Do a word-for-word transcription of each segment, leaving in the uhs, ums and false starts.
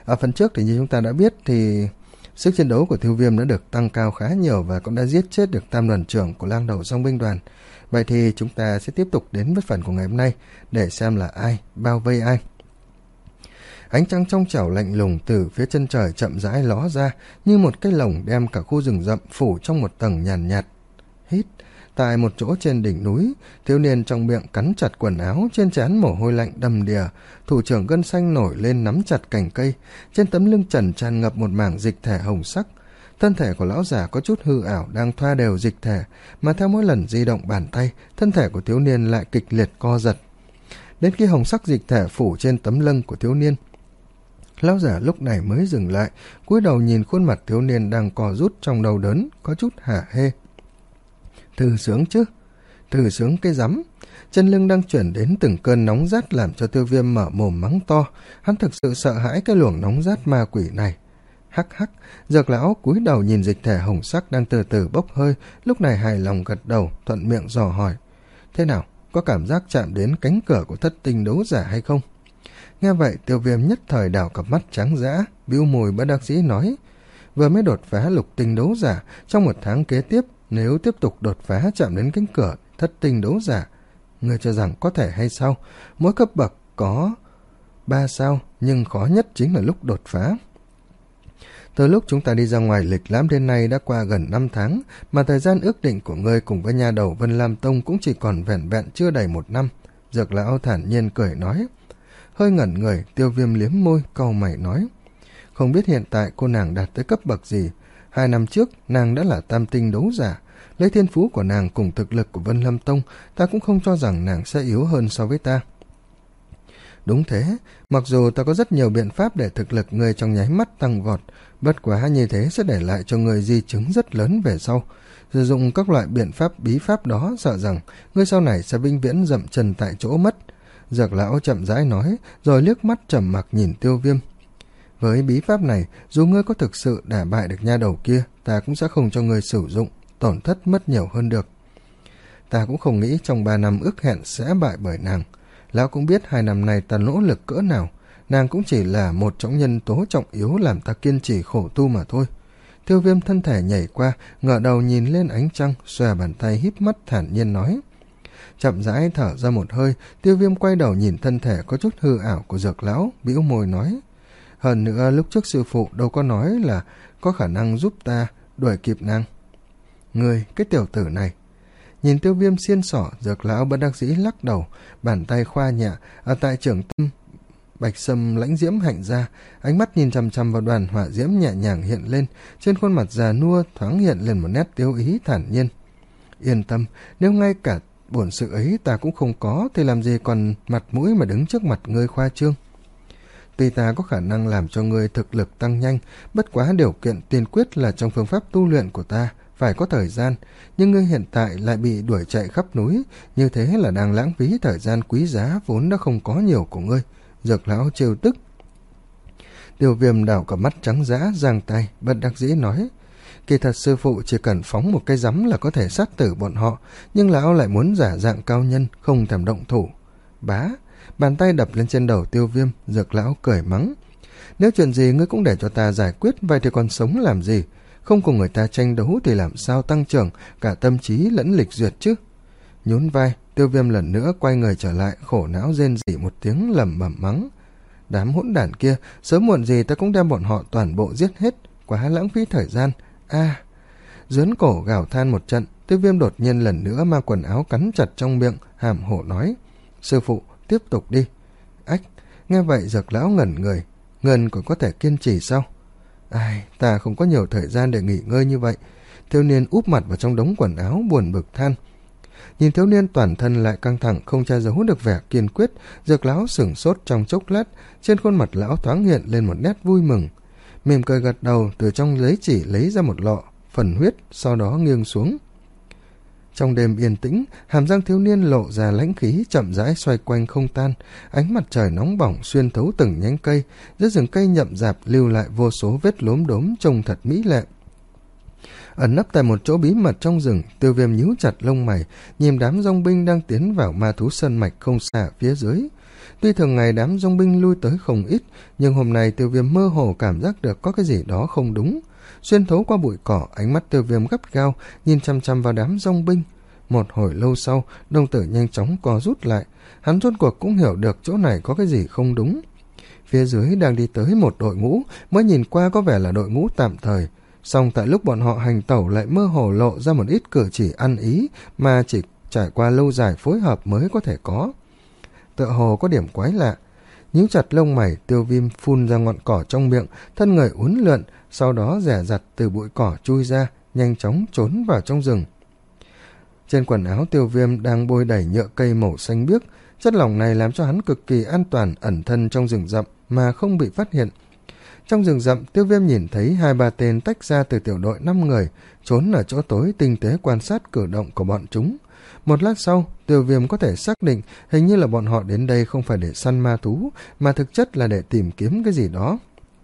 Ở phần trước thì như chúng ta đã biết thì sức chiến đấu của Tiêu Viêm đã được tăng cao khá nhiều và cũng đã giết chết được tam đoàn trưởng của lang đầu dòng binh đoàn. Vậy thì chúng ta sẽ tiếp tục đến với phần của ngày hôm nay để xem là ai bao vây ai. Ánh trăng trong trẻo lạnh lùng từ phía chân trời chậm rãi ló ra như một cái lồng đem cả khu rừng rậm phủ trong một tầng nhàn nhạt, nhạt. Hít. Tại một chỗ trên đỉnh núi, thiếu niên trong miệng cắn chặt quần áo, trên trán mồ hôi lạnh đầm đìa, thủ trưởng gân xanh nổi lên nắm chặt cành cây, trên tấm lưng trần tràn ngập một mảng dịch thể hồng sắc. Thân thể của lão già có chút hư ảo đang thoa đều dịch thể, mà theo mỗi lần di động bàn tay, thân thể của thiếu niên lại kịch liệt co giật. Đến khi hồng sắc dịch thể phủ trên tấm lưng của thiếu niên, lão già lúc này mới dừng lại, cúi đầu nhìn khuôn mặt thiếu niên đang co rút trong đau đớn, có chút hả hê. Thư sướng chứ? Thư sướng cái rắm. Chân lưng đang chuyển đến từng cơn nóng rát làm cho Tiêu Viêm mở mồm mắng to. Hắn thực sự sợ hãi cái luồng nóng rát ma quỷ này. Hắc hắc, Dược lão cúi đầu nhìn dịch thể hồng sắc đang từ từ bốc hơi, lúc này hài lòng gật đầu, thuận miệng dò hỏi. Thế nào, có cảm giác chạm đến cánh cửa của thất tinh đấu giả hay không? Nghe vậy, Tiêu Viêm nhất thời đảo cặp mắt trắng dã, bĩu môi bất đắc dĩ nói. Vừa mới đột phá lục tinh đấu giả, trong một tháng kế tiếp, nếu tiếp tục đột phá chạm đến cánh cửa thất tinh đấu giả, ngươi cho rằng có thể hay sao? Mỗi cấp bậc có ba sao, nhưng khó nhất chính là lúc đột phá. Từ lúc chúng ta đi ra ngoài lịch lãm đến nay đã qua gần năm tháng, mà thời gian ước định của ngươi cùng với nha đầu Vân Lam Tông cũng chỉ còn vẻn vẹn chưa đầy một năm. Dược lão thản nhiên cười nói. Hơi ngẩn người, Tiêu Viêm liếm môi, cau mày nói. Không biết hiện tại cô nàng đạt tới cấp bậc gì. Hai năm trước, nàng đã là tam tinh đấu giả. Lấy thiên phú của nàng cùng thực lực của Vân Lâm Tông, ta cũng không cho rằng nàng sẽ yếu hơn so với ta. Đúng thế, mặc dù ta có rất nhiều biện pháp để thực lực người trong nháy mắt tăng vọt, bất quá như thế sẽ để lại cho người di chứng rất lớn về sau. Sử dụng các loại biện pháp bí pháp đó, sợ rằng người sau này sẽ vĩnh viễn dậm chân tại chỗ mất. Dược lão chậm rãi nói, rồi liếc mắt trầm mặc nhìn Tiêu Viêm. Với bí pháp này, dù ngươi có thực sự đả bại được nha đầu kia, ta cũng sẽ không cho ngươi sử dụng, tổn thất mất nhiều hơn được. Ta cũng không nghĩ trong ba năm ước hẹn sẽ bại bởi nàng. Lão cũng biết hai năm này ta nỗ lực cỡ nào, nàng cũng chỉ là một trong nhân tố trọng yếu làm ta kiên trì khổ tu mà thôi. Tiêu Viêm thân thể nhảy qua, ngửa đầu nhìn lên ánh trăng, xòe bàn tay híp mắt thản nhiên nói. Chậm rãi thở ra một hơi, Tiêu Viêm quay đầu nhìn thân thể có chút hư ảo của Dược lão, bĩu môi nói. Hơn nữa lúc trước sư phụ đâu có nói là có khả năng giúp ta đuổi kịp nàng. Ngươi, cái tiểu tử này. Nhìn Tiêu Viêm xiên xỏ, Dược lão bất đắc dĩ lắc đầu, bàn tay khoa nhạ, ở tại trưởng tâm bạch sâm lãnh diễm hạnh ra, ánh mắt nhìn chằm chằm vào đoàn hỏa diễm nhẹ nhàng hiện lên, trên khuôn mặt già nua thoáng hiện lên một nét tiêu ý thản nhiên. Yên tâm, nếu ngay cả bổn sự ấy ta cũng không có, thì làm gì còn mặt mũi mà đứng trước mặt ngươi khoa trương. Tuy ta có khả năng làm cho ngươi thực lực tăng nhanh, bất quá điều kiện tiên quyết là trong phương pháp tu luyện của ta phải có thời gian, nhưng ngươi hiện tại lại bị đuổi chạy khắp núi, như thế là đang lãng phí thời gian quý giá vốn đã không có nhiều của ngươi. Dược lão trêu tức. Tiêu Viêm đảo cả mắt trắng dã, giang tay, bất đắc dĩ nói. Kỳ thật sư phụ chỉ cần phóng một cái rắm là có thể sát tử bọn họ, nhưng lão lại muốn giả dạng cao nhân, không thèm động thủ. Bá, bàn tay đập lên trên đầu Tiêu Viêm, Dược lão cười mắng. Nếu chuyện gì ngươi cũng để cho ta giải quyết, vậy thì còn sống làm gì? Không cùng người ta tranh đấu thì làm sao tăng trưởng cả tâm trí lẫn lịch duyệt chứ? Nhún vai, Tiêu Viêm lần nữa quay người trở lại, khổ não rên rỉ một tiếng lẩm bẩm mắng. Đám hỗn đản kia, sớm muộn gì ta cũng đem bọn họ toàn bộ giết hết, quá lãng phí thời gian. A, à, dướn cổ gào than một trận, Tiêu Viêm đột nhiên lần nữa mang quần áo cắn chặt trong miệng, hàm hổ nói. Sư phụ, tiếp tục đi. Ách, nghe vậy Dược lão ngẩn người, ngần còn có thể kiên trì sao? Ai, ta không có nhiều thời gian để nghỉ ngơi như vậy. Thiếu niên úp mặt vào trong đống quần áo buồn bực than. Nhìn thiếu niên toàn thân lại căng thẳng, không che giấu được vẻ kiên quyết, Dược lão sửng sốt trong chốc lát, trên khuôn mặt lão thoáng hiện lên một nét vui mừng. Mỉm cười gật đầu, từ trong giấy chỉ lấy ra một lọ phần huyết, sau đó nghiêng xuống. Trong đêm yên tĩnh, hàm răng thiếu niên lộ ra lãnh khí, chậm rãi xoay quanh không tan, ánh mặt trời nóng bỏng xuyên thấu từng nhánh cây, giữa rừng cây nhậm rạp lưu lại vô số vết lốm đốm trông thật mỹ lệ. Ẩn nấp tại một chỗ bí mật trong rừng, Tiêu Viêm nhíu chặt lông mày, nhìn đám dòng binh đang tiến vào ma thú sơn mạch không xa phía dưới. Tuy thường ngày đám dòng binh lui tới không ít, nhưng hôm nay Tiêu Viêm mơ hồ cảm giác được có cái gì đó không đúng. Xuyên thấu qua bụi cỏ, ánh mắt Tiêu Viêm gắt gao nhìn chăm chăm vào đám dòng binh. Một hồi lâu sau, đồng tử nhanh chóng co rút lại, hắn rốt cuộc cũng hiểu được chỗ này có cái gì không đúng. Phía dưới đang đi tới một đội ngũ, mới nhìn qua có vẻ là đội ngũ tạm thời, song tại lúc bọn họ hành tẩu lại mơ hồ lộ ra một ít cử chỉ ăn ý mà chỉ trải qua lâu dài phối hợp mới có thể có. Tựa hồ có điểm quái lạ. Nhíu chặt lông mày, Tiêu Viêm phun ra ngọn cỏ trong miệng, thân người uốn lượn, sau đó dè dặt từ bụi cỏ chui ra, nhanh chóng trốn vào trong rừng. Trên quần áo Tiêu Viêm đang bôi đẩy nhựa cây màu xanh biếc, chất lỏng này làm cho hắn cực kỳ an toàn ẩn thân trong rừng rậm mà không bị phát hiện. Trong rừng rậm, Tiêu Viêm nhìn thấy hai ba tên tách ra từ tiểu đội năm người, trốn ở chỗ tối tinh tế quan sát cử động của bọn chúng. Một lát sau, Tiêu Viêm có thể xác định hình như là bọn họ đến đây không phải để săn ma thú, mà thực chất là để tìm kiếm cái gì đó.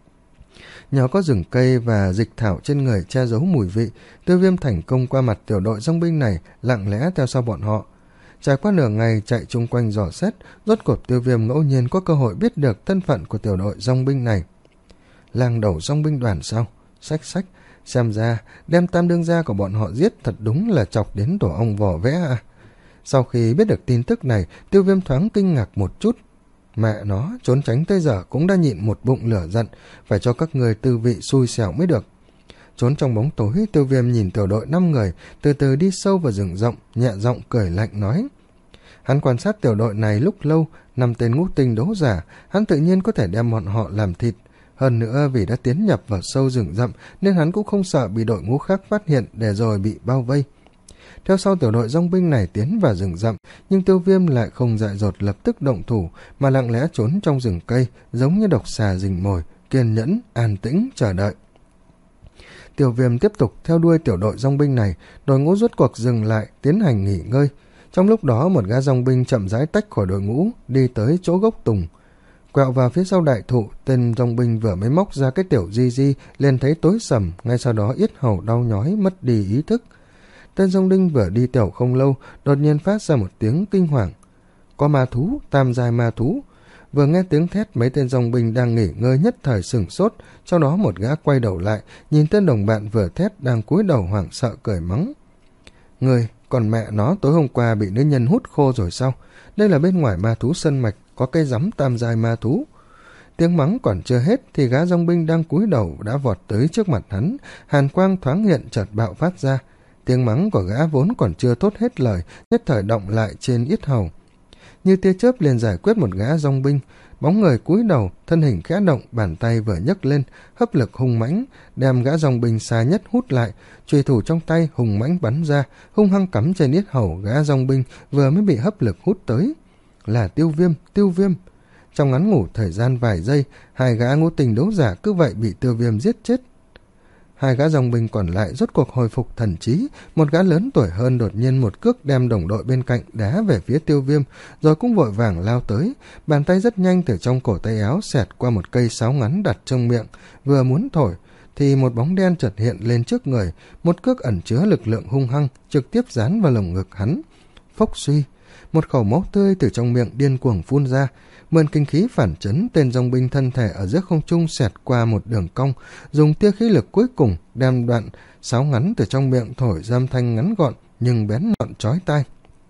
Nhờ có rừng cây và dịch thảo trên người che giấu mùi vị, Tiêu Viêm thành công qua mặt tiểu đội dòng binh này, lặng lẽ theo sau bọn họ. Trải qua nửa ngày chạy chung quanh dò xét, rốt cuộc Tiêu Viêm ngẫu nhiên có cơ hội biết được thân phận của tiểu đội dòng binh này. Lang đầu dòng binh đoàn sao? Sách sách, xem ra đem tam đương gia của bọn họ giết thật đúng là chọc đến tổ ong vò vẽ à. Sau khi biết được tin tức này, Tiêu Viêm thoáng kinh ngạc một chút. Mẹ nó, trốn tránh tới giờ cũng đã nhịn một bụng lửa giận, phải cho các người tư vị xui xẻo mới được. Trốn trong bóng tối, Tiêu Viêm nhìn tiểu đội năm người từ từ đi sâu vào rừng rộng, nhẹ giọng cười lạnh nói. Hắn quan sát tiểu đội này lúc lâu, năm tên ngũ tinh đấu giả, hắn tự nhiên có thể đem bọn họ làm thịt. Hơn nữa vì đã tiến nhập vào sâu rừng rậm nên hắn cũng không sợ bị đội ngũ khác phát hiện để rồi bị bao vây. Theo sau tiểu đội dòng binh này tiến vào rừng rậm, nhưng Tiêu Viêm lại không dại dột lập tức động thủ, mà lặng lẽ trốn trong rừng cây, giống như độc xà rình mồi, kiên nhẫn, an tĩnh, chờ đợi. Tiêu Viêm tiếp tục theo đuôi tiểu đội dòng binh này, đội ngũ rốt cuộc dừng lại, tiến hành nghỉ ngơi. Trong lúc đó, một gã dòng binh chậm rãi tách khỏi đội ngũ, đi tới chỗ gốc tùng. Quẹo vào phía sau đại thụ, tên dòng binh vừa mới móc ra cái tiểu di di, liền thấy tối sầm, ngay sau đó yết hầu đau nhói, mất đi ý thức. Tên dòng binh vừa đi tiểu không lâu, đột nhiên phát ra một tiếng kinh hoàng. Có ma thú, tam giai ma thú. Vừa nghe tiếng thét, mấy tên dòng binh đang nghỉ ngơi nhất thời sửng sốt, sau đó một gã quay đầu lại, nhìn tên đồng bạn vừa thét đang cúi đầu hoảng sợ cười mắng. Người, còn mẹ nó tối hôm qua bị nữ nhân hút khô rồi sao? Đây là bên ngoài ma thú sân mạch, có cây rắm tam giai ma thú. Tiếng mắng còn chưa hết thì gã dòng binh đang cúi đầu đã vọt tới trước mặt hắn, hàn quang thoáng hiện chợt bạo phát ra. Tiếng mắng của gã vốn còn chưa thốt hết lời, nhất thời động lại trên yết hầu. Như tia chớp liền giải quyết một gã dòng binh, bóng người cúi đầu, thân hình khẽ động, bàn tay vừa nhấc lên, hấp lực hung mãnh, đem gã dòng binh xa nhất hút lại, chùy thủ trong tay hùng mãnh bắn ra, hung hăng cắm trên yết hầu gã dòng binh vừa mới bị hấp lực hút tới. Là Tiêu Viêm, Tiêu Viêm. Trong ngắn ngủ thời gian vài giây, hai gã ngũ tình đấu giả cứ vậy bị Tiêu Viêm giết chết. Hai gã dòng binh còn lại rốt cuộc hồi phục thần trí, một gã lớn tuổi hơn đột nhiên một cước đem đồng đội bên cạnh đá về phía Tiêu Viêm, rồi cũng vội vàng lao tới, bàn tay rất nhanh từ trong cổ tay áo xẹt qua một cây sáo ngắn đặt trong miệng, vừa muốn thổi thì một bóng đen chợt hiện lên trước người, một cước ẩn chứa lực lượng hung hăng trực tiếp dán vào lồng ngực hắn. Phốc suy, một khẩu máu tươi từ trong miệng điên cuồng phun ra. Mượn kinh khí phản chấn, tên dòng binh thân thể ở giữa không trung xẹt qua một đường cong, dùng tia khí lực cuối cùng đem đoạn sáo ngắn từ trong miệng thổi ra âm thanh ngắn gọn nhưng bén nhọn chói tai.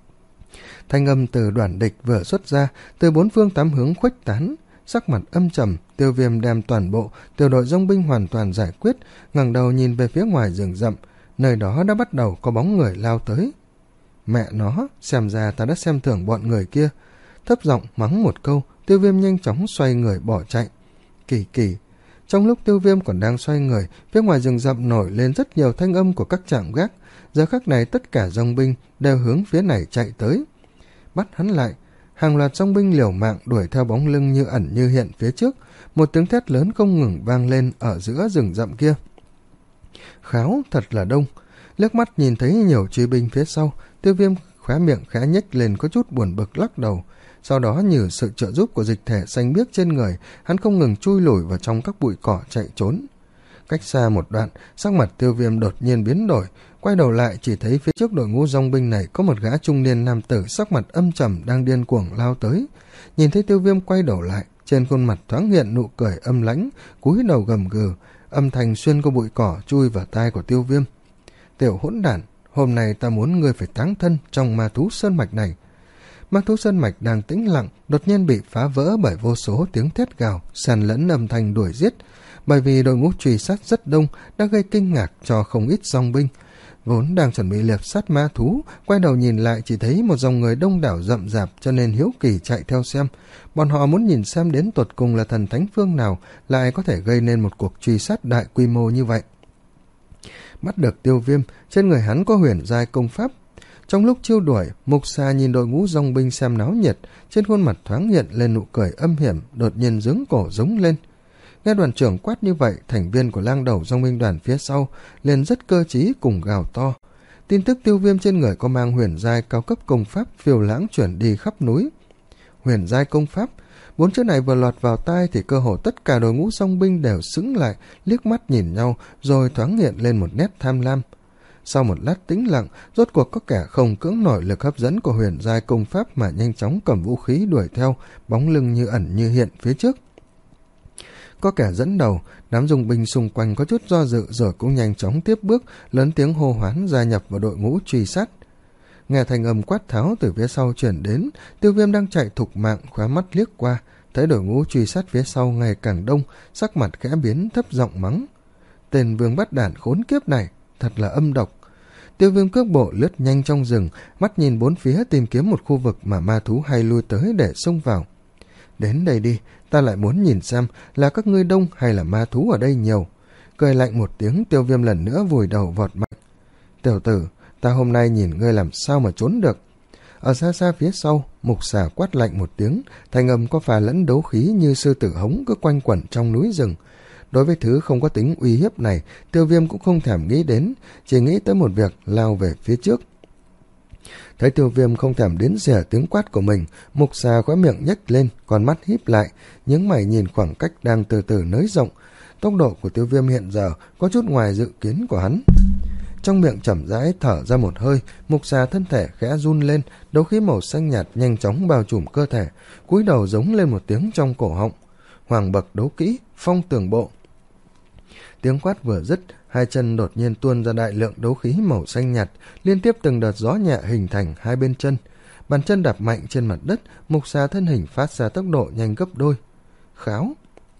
Thanh âm từ đoàn địch vừa xuất ra, từ bốn phương tám hướng khuếch tán. Sắc mặt âm trầm, Tiêu Viêm đem toàn bộ tiểu đội dòng binh hoàn toàn giải quyết, ngẩng đầu nhìn về phía ngoài rừng rậm, nơi đó đã bắt đầu có bóng người lao tới. Mẹ nó, xem ra ta đã xem thường bọn người kia. Thấp giọng mắng một câu, Tiêu Viêm nhanh chóng xoay người bỏ chạy. Kỳ kỳ, trong lúc Tiêu Viêm còn đang xoay người, phía ngoài rừng rậm nổi lên rất nhiều thanh âm của các trạm gác. Giờ khắc này tất cả dòng binh đều hướng phía này chạy tới. Bắt hắn lại, hàng loạt dòng binh liều mạng đuổi theo bóng lưng như ẩn như hiện phía trước. Một tiếng thét lớn không ngừng vang lên ở giữa rừng rậm kia. Kháo thật là đông. Liếc mắt nhìn thấy nhiều truy binh phía sau, Tiêu Viêm khóe miệng khẽ nhếch lên có chút buồn bực lắc đầu. Sau đó nhờ sự trợ giúp của dịch thể xanh biếc trên người, hắn không ngừng chui lủi vào trong các bụi cỏ chạy trốn. Cách xa một đoạn, sắc mặt Tiêu Viêm đột nhiên biến đổi, Quay đầu lại chỉ thấy phía trước đội ngũ dòng binh này có một gã trung niên nam tử sắc mặt âm trầm đang điên cuồng lao tới. Nhìn thấy Tiêu Viêm quay đầu lại, trên khuôn mặt thoáng hiện nụ cười âm lãnh, cúi đầu gầm gừ, âm thanh xuyên qua bụi cỏ chui vào tai của Tiêu Viêm. Tiểu hỗn đản, hôm nay ta muốn ngươi phải táng thân trong ma thú sơn mạch này. Ma thú sơn mạch đang tĩnh lặng, đột nhiên bị phá vỡ bởi vô số tiếng thét gào, sàn lẫn âm thanh đuổi giết. Bởi vì đội ngũ truy sát rất đông đã gây kinh ngạc cho không ít dòng binh. Vốn đang chuẩn bị liệp sát ma thú, quay đầu nhìn lại chỉ thấy một dòng người đông đảo rậm rạp, cho nên hiếu kỳ chạy theo xem. Bọn họ muốn nhìn xem đến tột cùng là thần thánh phương nào lại có thể gây nên một cuộc truy sát đại quy mô như vậy. Bắt được Tiêu Viêm, trên người hắn có huyền giai công pháp. Trong lúc chiêu đuổi, Mục Xà nhìn đội ngũ dòng binh xem náo nhiệt, trên khuôn mặt thoáng hiện lên nụ cười âm hiểm, đột nhiên giương cổ giống lên. Nghe đoàn trưởng quát như vậy, thành viên của lang đầu dòng binh đoàn phía sau liền rất cơ trí cùng gào to. Tin tức Tiêu Viêm trên người có mang huyền giai cao cấp công pháp phiêu lãng chuyển đi khắp núi. Huyền giai công pháp, bốn chữ này vừa lọt vào tai thì cơ hồ tất cả đội ngũ dòng binh đều sững lại, liếc mắt nhìn nhau, rồi thoáng hiện lên một nét tham lam. Sau một lát tĩnh lặng, rốt cuộc có kẻ không cưỡng nổi lực hấp dẫn của huyền giai công pháp mà nhanh chóng cầm vũ khí đuổi theo, bóng lưng như ẩn như hiện phía trước. Có kẻ dẫn đầu, đám dùng binh xung quanh có chút do dự rồi cũng nhanh chóng tiếp bước, lớn tiếng hô hoán gia nhập vào đội ngũ truy sát. Nghe thành âm quát tháo từ phía sau chuyển đến, Tiêu Viêm đang chạy thục mạng, khóa mắt liếc qua, thấy đội ngũ truy sát phía sau ngày càng đông, sắc mặt khẽ biến, thấp giọng mắng: tên vương bắt đản khốn kiếp này, thật là âm độc. Tiêu Viêm cước bộ lướt nhanh trong rừng, mắt nhìn bốn phía tìm kiếm một khu vực mà ma thú hay lui tới để xông vào. Đến đây đi, ta lại muốn nhìn xem là các ngươi đông hay là ma thú ở đây nhiều. Cười lạnh một tiếng, Tiêu Viêm lần nữa vùi đầu vọt mạnh. Tiểu tử, ta hôm nay nhìn ngươi làm sao mà trốn được. Ở xa xa phía sau, Mục Xà quát lạnh một tiếng, thanh âm có pha lẫn đấu khí như sư tử hống cứ quanh quẩn trong núi rừng. Đối với thứ không có tính uy hiếp này, Tiêu Viêm cũng không thèm nghĩ đến, chỉ nghĩ tới một việc lao về phía trước. Thấy Tiêu Viêm không thèm đến rẻ tiếng quát của mình, Mục Xà khóe miệng nhếch lên, còn mắt híp lại, nhướng mày nhìn khoảng cách đang từ từ nới rộng. Tốc độ của Tiêu Viêm hiện giờ có chút ngoài dự kiến của hắn. Trong miệng chậm rãi thở ra một hơi, Mục Xà thân thể khẽ run lên, đấu khí màu xanh nhạt nhanh chóng bao trùm cơ thể, cúi đầu giống lên một tiếng trong cổ họng. Hoàng bậc đấu kỹ, phong tường bộ. Tiếng quát vừa dứt, hai chân đột nhiên tuôn ra đại lượng đấu khí màu xanh nhạt, liên tiếp từng đợt gió nhẹ hình thành hai bên chân. Bàn chân đạp mạnh trên mặt đất, Mục Xà thân hình phát ra tốc độ nhanh gấp đôi. Kháo!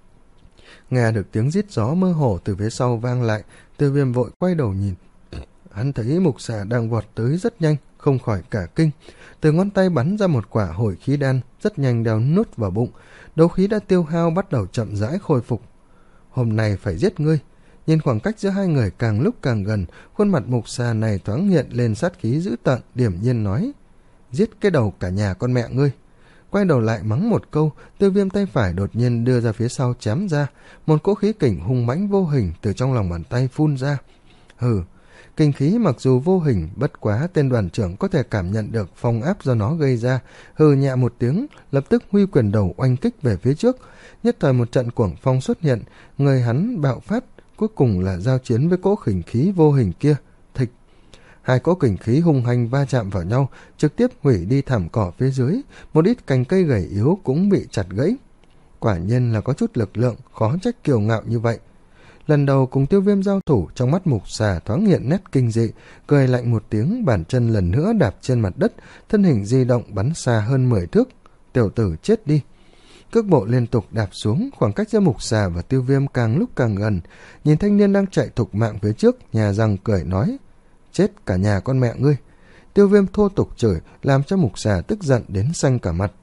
Nghe được tiếng rít gió mơ hồ từ phía sau vang lại, Tiêu Viêm vội quay đầu nhìn. Hắn thấy Mục Xà đang vọt tới rất nhanh, không khỏi cả kinh. Từ ngón tay bắn ra một quả hồi khí đan, rất nhanh đeo nút vào bụng. Đấu khí đã tiêu hao bắt đầu chậm rãi khôi phục. Hôm nay phải giết ngươi. Nhìn khoảng cách giữa hai người càng lúc càng gần, khuôn mặt Mục Xà này thoáng hiện lên sát khí dữ tợn, điềm nhiên nói: giết cái đầu cả nhà con mẹ ngươi. Quay đầu lại mắng một câu, Tiêu Viêm tay phải đột nhiên đưa ra phía sau chém ra, một cỗ khí kình hung mãnh vô hình từ trong lòng bàn tay phun ra. Hừ, kinh khí mặc dù vô hình, bất quá tên đoàn trưởng có thể cảm nhận được phong áp do nó gây ra, hừ nhẹ một tiếng, lập tức huy quyền đầu oanh kích về phía trước. Nhất thời một trận cuồng phong xuất hiện, người hắn bạo phát, cuối cùng là giao chiến với cỗ kình khí vô hình kia. Thịch! Hai cỗ kình khí hung hăng va chạm vào nhau, trực tiếp hủy đi thảm cỏ phía dưới, một ít cành cây gầy yếu cũng bị chặt gãy. Quả nhiên là có chút lực lượng, khó trách kiêu ngạo như vậy. Lần đầu cùng Tiêu Viêm giao thủ, trong mắt Mục Xà thoáng hiện nét kinh dị, cười lạnh một tiếng, bàn chân lần nữa đạp trên mặt đất, thân hình di động bắn xa hơn mười thước. Tiểu tử chết đi! Cước bộ liên tục đạp xuống, khoảng cách giữa Mục Xà và Tiêu Viêm càng lúc càng gần. Nhìn thanh niên đang chạy thục mạng phía trước, nhà răng cười nói: chết cả nhà con mẹ ngươi. Tiêu Viêm thô tục chửi, làm cho Mục Xà tức giận đến xanh cả mặt.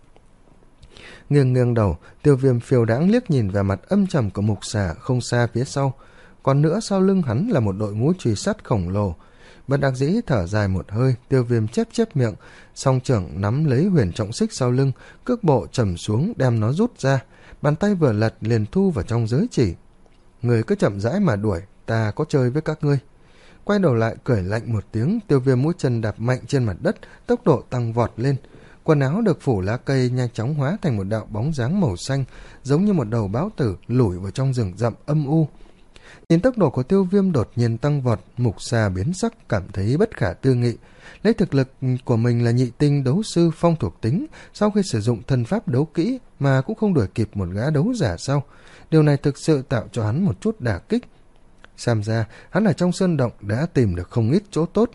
Nghiêng nghiêng đầu, Tiêu Viêm phiêu đãng liếc nhìn về mặt âm trầm của Mục Xà không xa phía sau. Còn nữa sau lưng hắn là một đội ngũ truy sát khổng lồ. Bất đắc dĩ thở dài một hơi, Tiêu Viêm chép chép miệng, song trưởng nắm lấy huyền trọng xích sau lưng, cước bộ trầm xuống đem nó rút ra, bàn tay vừa lật liền thu vào trong giới chỉ. Người cứ chậm rãi mà đuổi, ta có chơi với các ngươi. Quay đầu lại cười lạnh một tiếng, Tiêu Viêm mũi chân đạp mạnh trên mặt đất, tốc độ tăng vọt lên. Quần áo được phủ lá cây nhanh chóng hóa thành một đạo bóng dáng màu xanh, giống như một đầu báo tử lủi vào trong rừng rậm âm u. Nhìn tốc độ của Tiêu Viêm đột nhiên tăng vọt, Mục Xà biến sắc, cảm thấy bất khả tư nghị. Lấy thực lực của mình là nhị tinh đấu sư phong thuộc tính, sau khi sử dụng thân pháp đấu kỹ mà cũng không đuổi kịp một gã đấu giả sau. Điều này thực sự tạo cho hắn một chút đả kích. Xem ra hắn ở trong sơn động đã tìm được không ít chỗ tốt.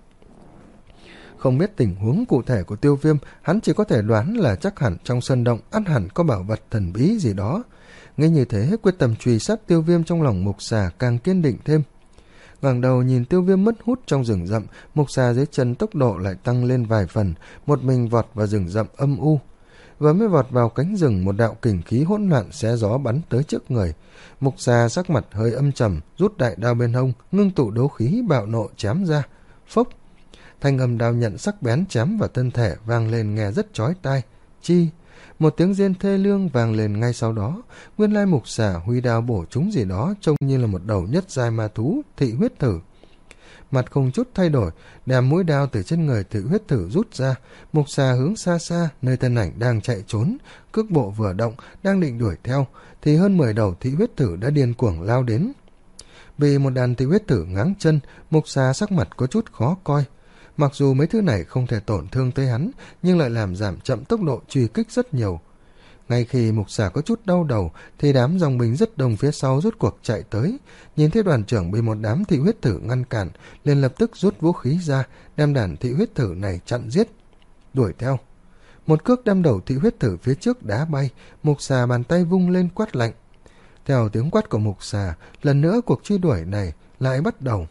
Không biết tình huống cụ thể của Tiêu Viêm, hắn chỉ có thể đoán là chắc hẳn trong sơn động ăn hẳn có bảo vật thần bí gì đó. Nghe như thế, quyết tâm truy sát Tiêu Viêm trong lòng Mục Xà càng kiên định thêm. Ngẩng đầu nhìn Tiêu Viêm mất hút trong rừng rậm, Mục Xà dưới chân tốc độ lại tăng lên vài phần, một mình vọt vào rừng rậm âm u. Vừa mới vọt vào cánh rừng, một đạo kình khí hỗn loạn xé gió bắn tới trước người. Mục Xà sắc mặt hơi âm trầm, rút đại đao bên hông, ngưng tụ đấu khí bạo nộ chém ra. Phốc! Thanh âm đao nhận sắc bén chém vào thân thể vang lên nghe rất chói tai. Chi! Một tiếng rên thê lương vang lên ngay sau đó. Nguyên lai Mục Xà huy đao bổ trúng gì đó trông như là một đầu nhất giai ma thú thị huyết thử. Mặt không chút thay đổi, đem mũi đao từ trên người thị huyết thử rút ra. Mục Xà hướng xa xa nơi thân ảnh đang chạy trốn, cước bộ vừa động đang định đuổi theo thì hơn mười đầu thị huyết thử đã điên cuồng lao đến. Vì một đàn thị huyết thử ngáng chân, Mục Xà sắc mặt có chút khó coi. Mặc dù mấy thứ này không thể tổn thương tới hắn, nhưng lại làm giảm chậm tốc độ truy kích rất nhiều. Ngay khi Mục Xà có chút đau đầu, thì đám dòng binh rất đông phía sau rút cuộc chạy tới. Nhìn thấy đoàn trưởng bị một đám thị huyết thử ngăn cản, liền lập tức rút vũ khí ra, đem đàn thị huyết thử này chặn giết. Đuổi theo. Một cước đâm đầu thị huyết thử phía trước đá bay, Mục Xà bàn tay vung lên quát lạnh. Theo tiếng quát của Mục Xà, lần nữa cuộc truy đuổi này lại bắt đầu.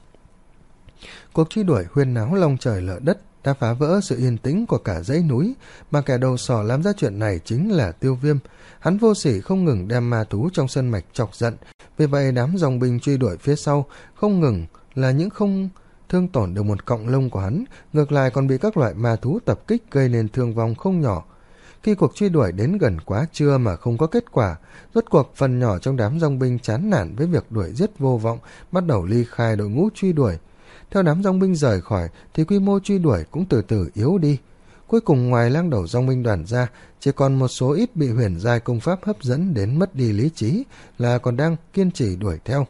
Cuộc truy đuổi huyên náo long trời lở đất đã phá vỡ sự yên tĩnh của cả dãy núi, mà kẻ đầu sỏ làm ra chuyện này chính là Tiêu Viêm. Hắn vô sỉ không ngừng đem ma thú trong sơn mạch chọc giận, vì vậy đám dòng binh truy đuổi phía sau không ngừng là những không thương tổn được một cọng lông của hắn, ngược lại còn bị các loại ma thú tập kích gây nên thương vong không nhỏ. Khi cuộc truy đuổi đến gần quá trưa mà không có kết quả, rốt cuộc phần nhỏ trong đám dòng binh chán nản với việc đuổi giết vô vọng, bắt đầu ly khai đội ngũ truy đuổi. Theo đám dòng binh rời khỏi thì quy mô truy đuổi cũng từ từ yếu đi. Cuối cùng ngoài lang đầu dòng binh đoàn ra, chỉ còn một số ít bị huyền giai công pháp hấp dẫn đến mất đi lý trí là còn đang kiên trì đuổi theo.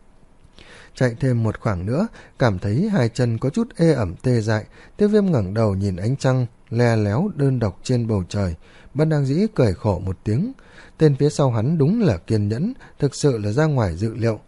Chạy thêm một khoảng nữa, cảm thấy hai chân có chút ê ẩm tê dại, Tiêu Viêm ngẩng đầu nhìn ánh trăng le léo đơn độc trên bầu trời, bất đắc dĩ cười khổ một tiếng. Tên phía sau hắn đúng là kiên nhẫn, thực sự là ra ngoài dự liệu.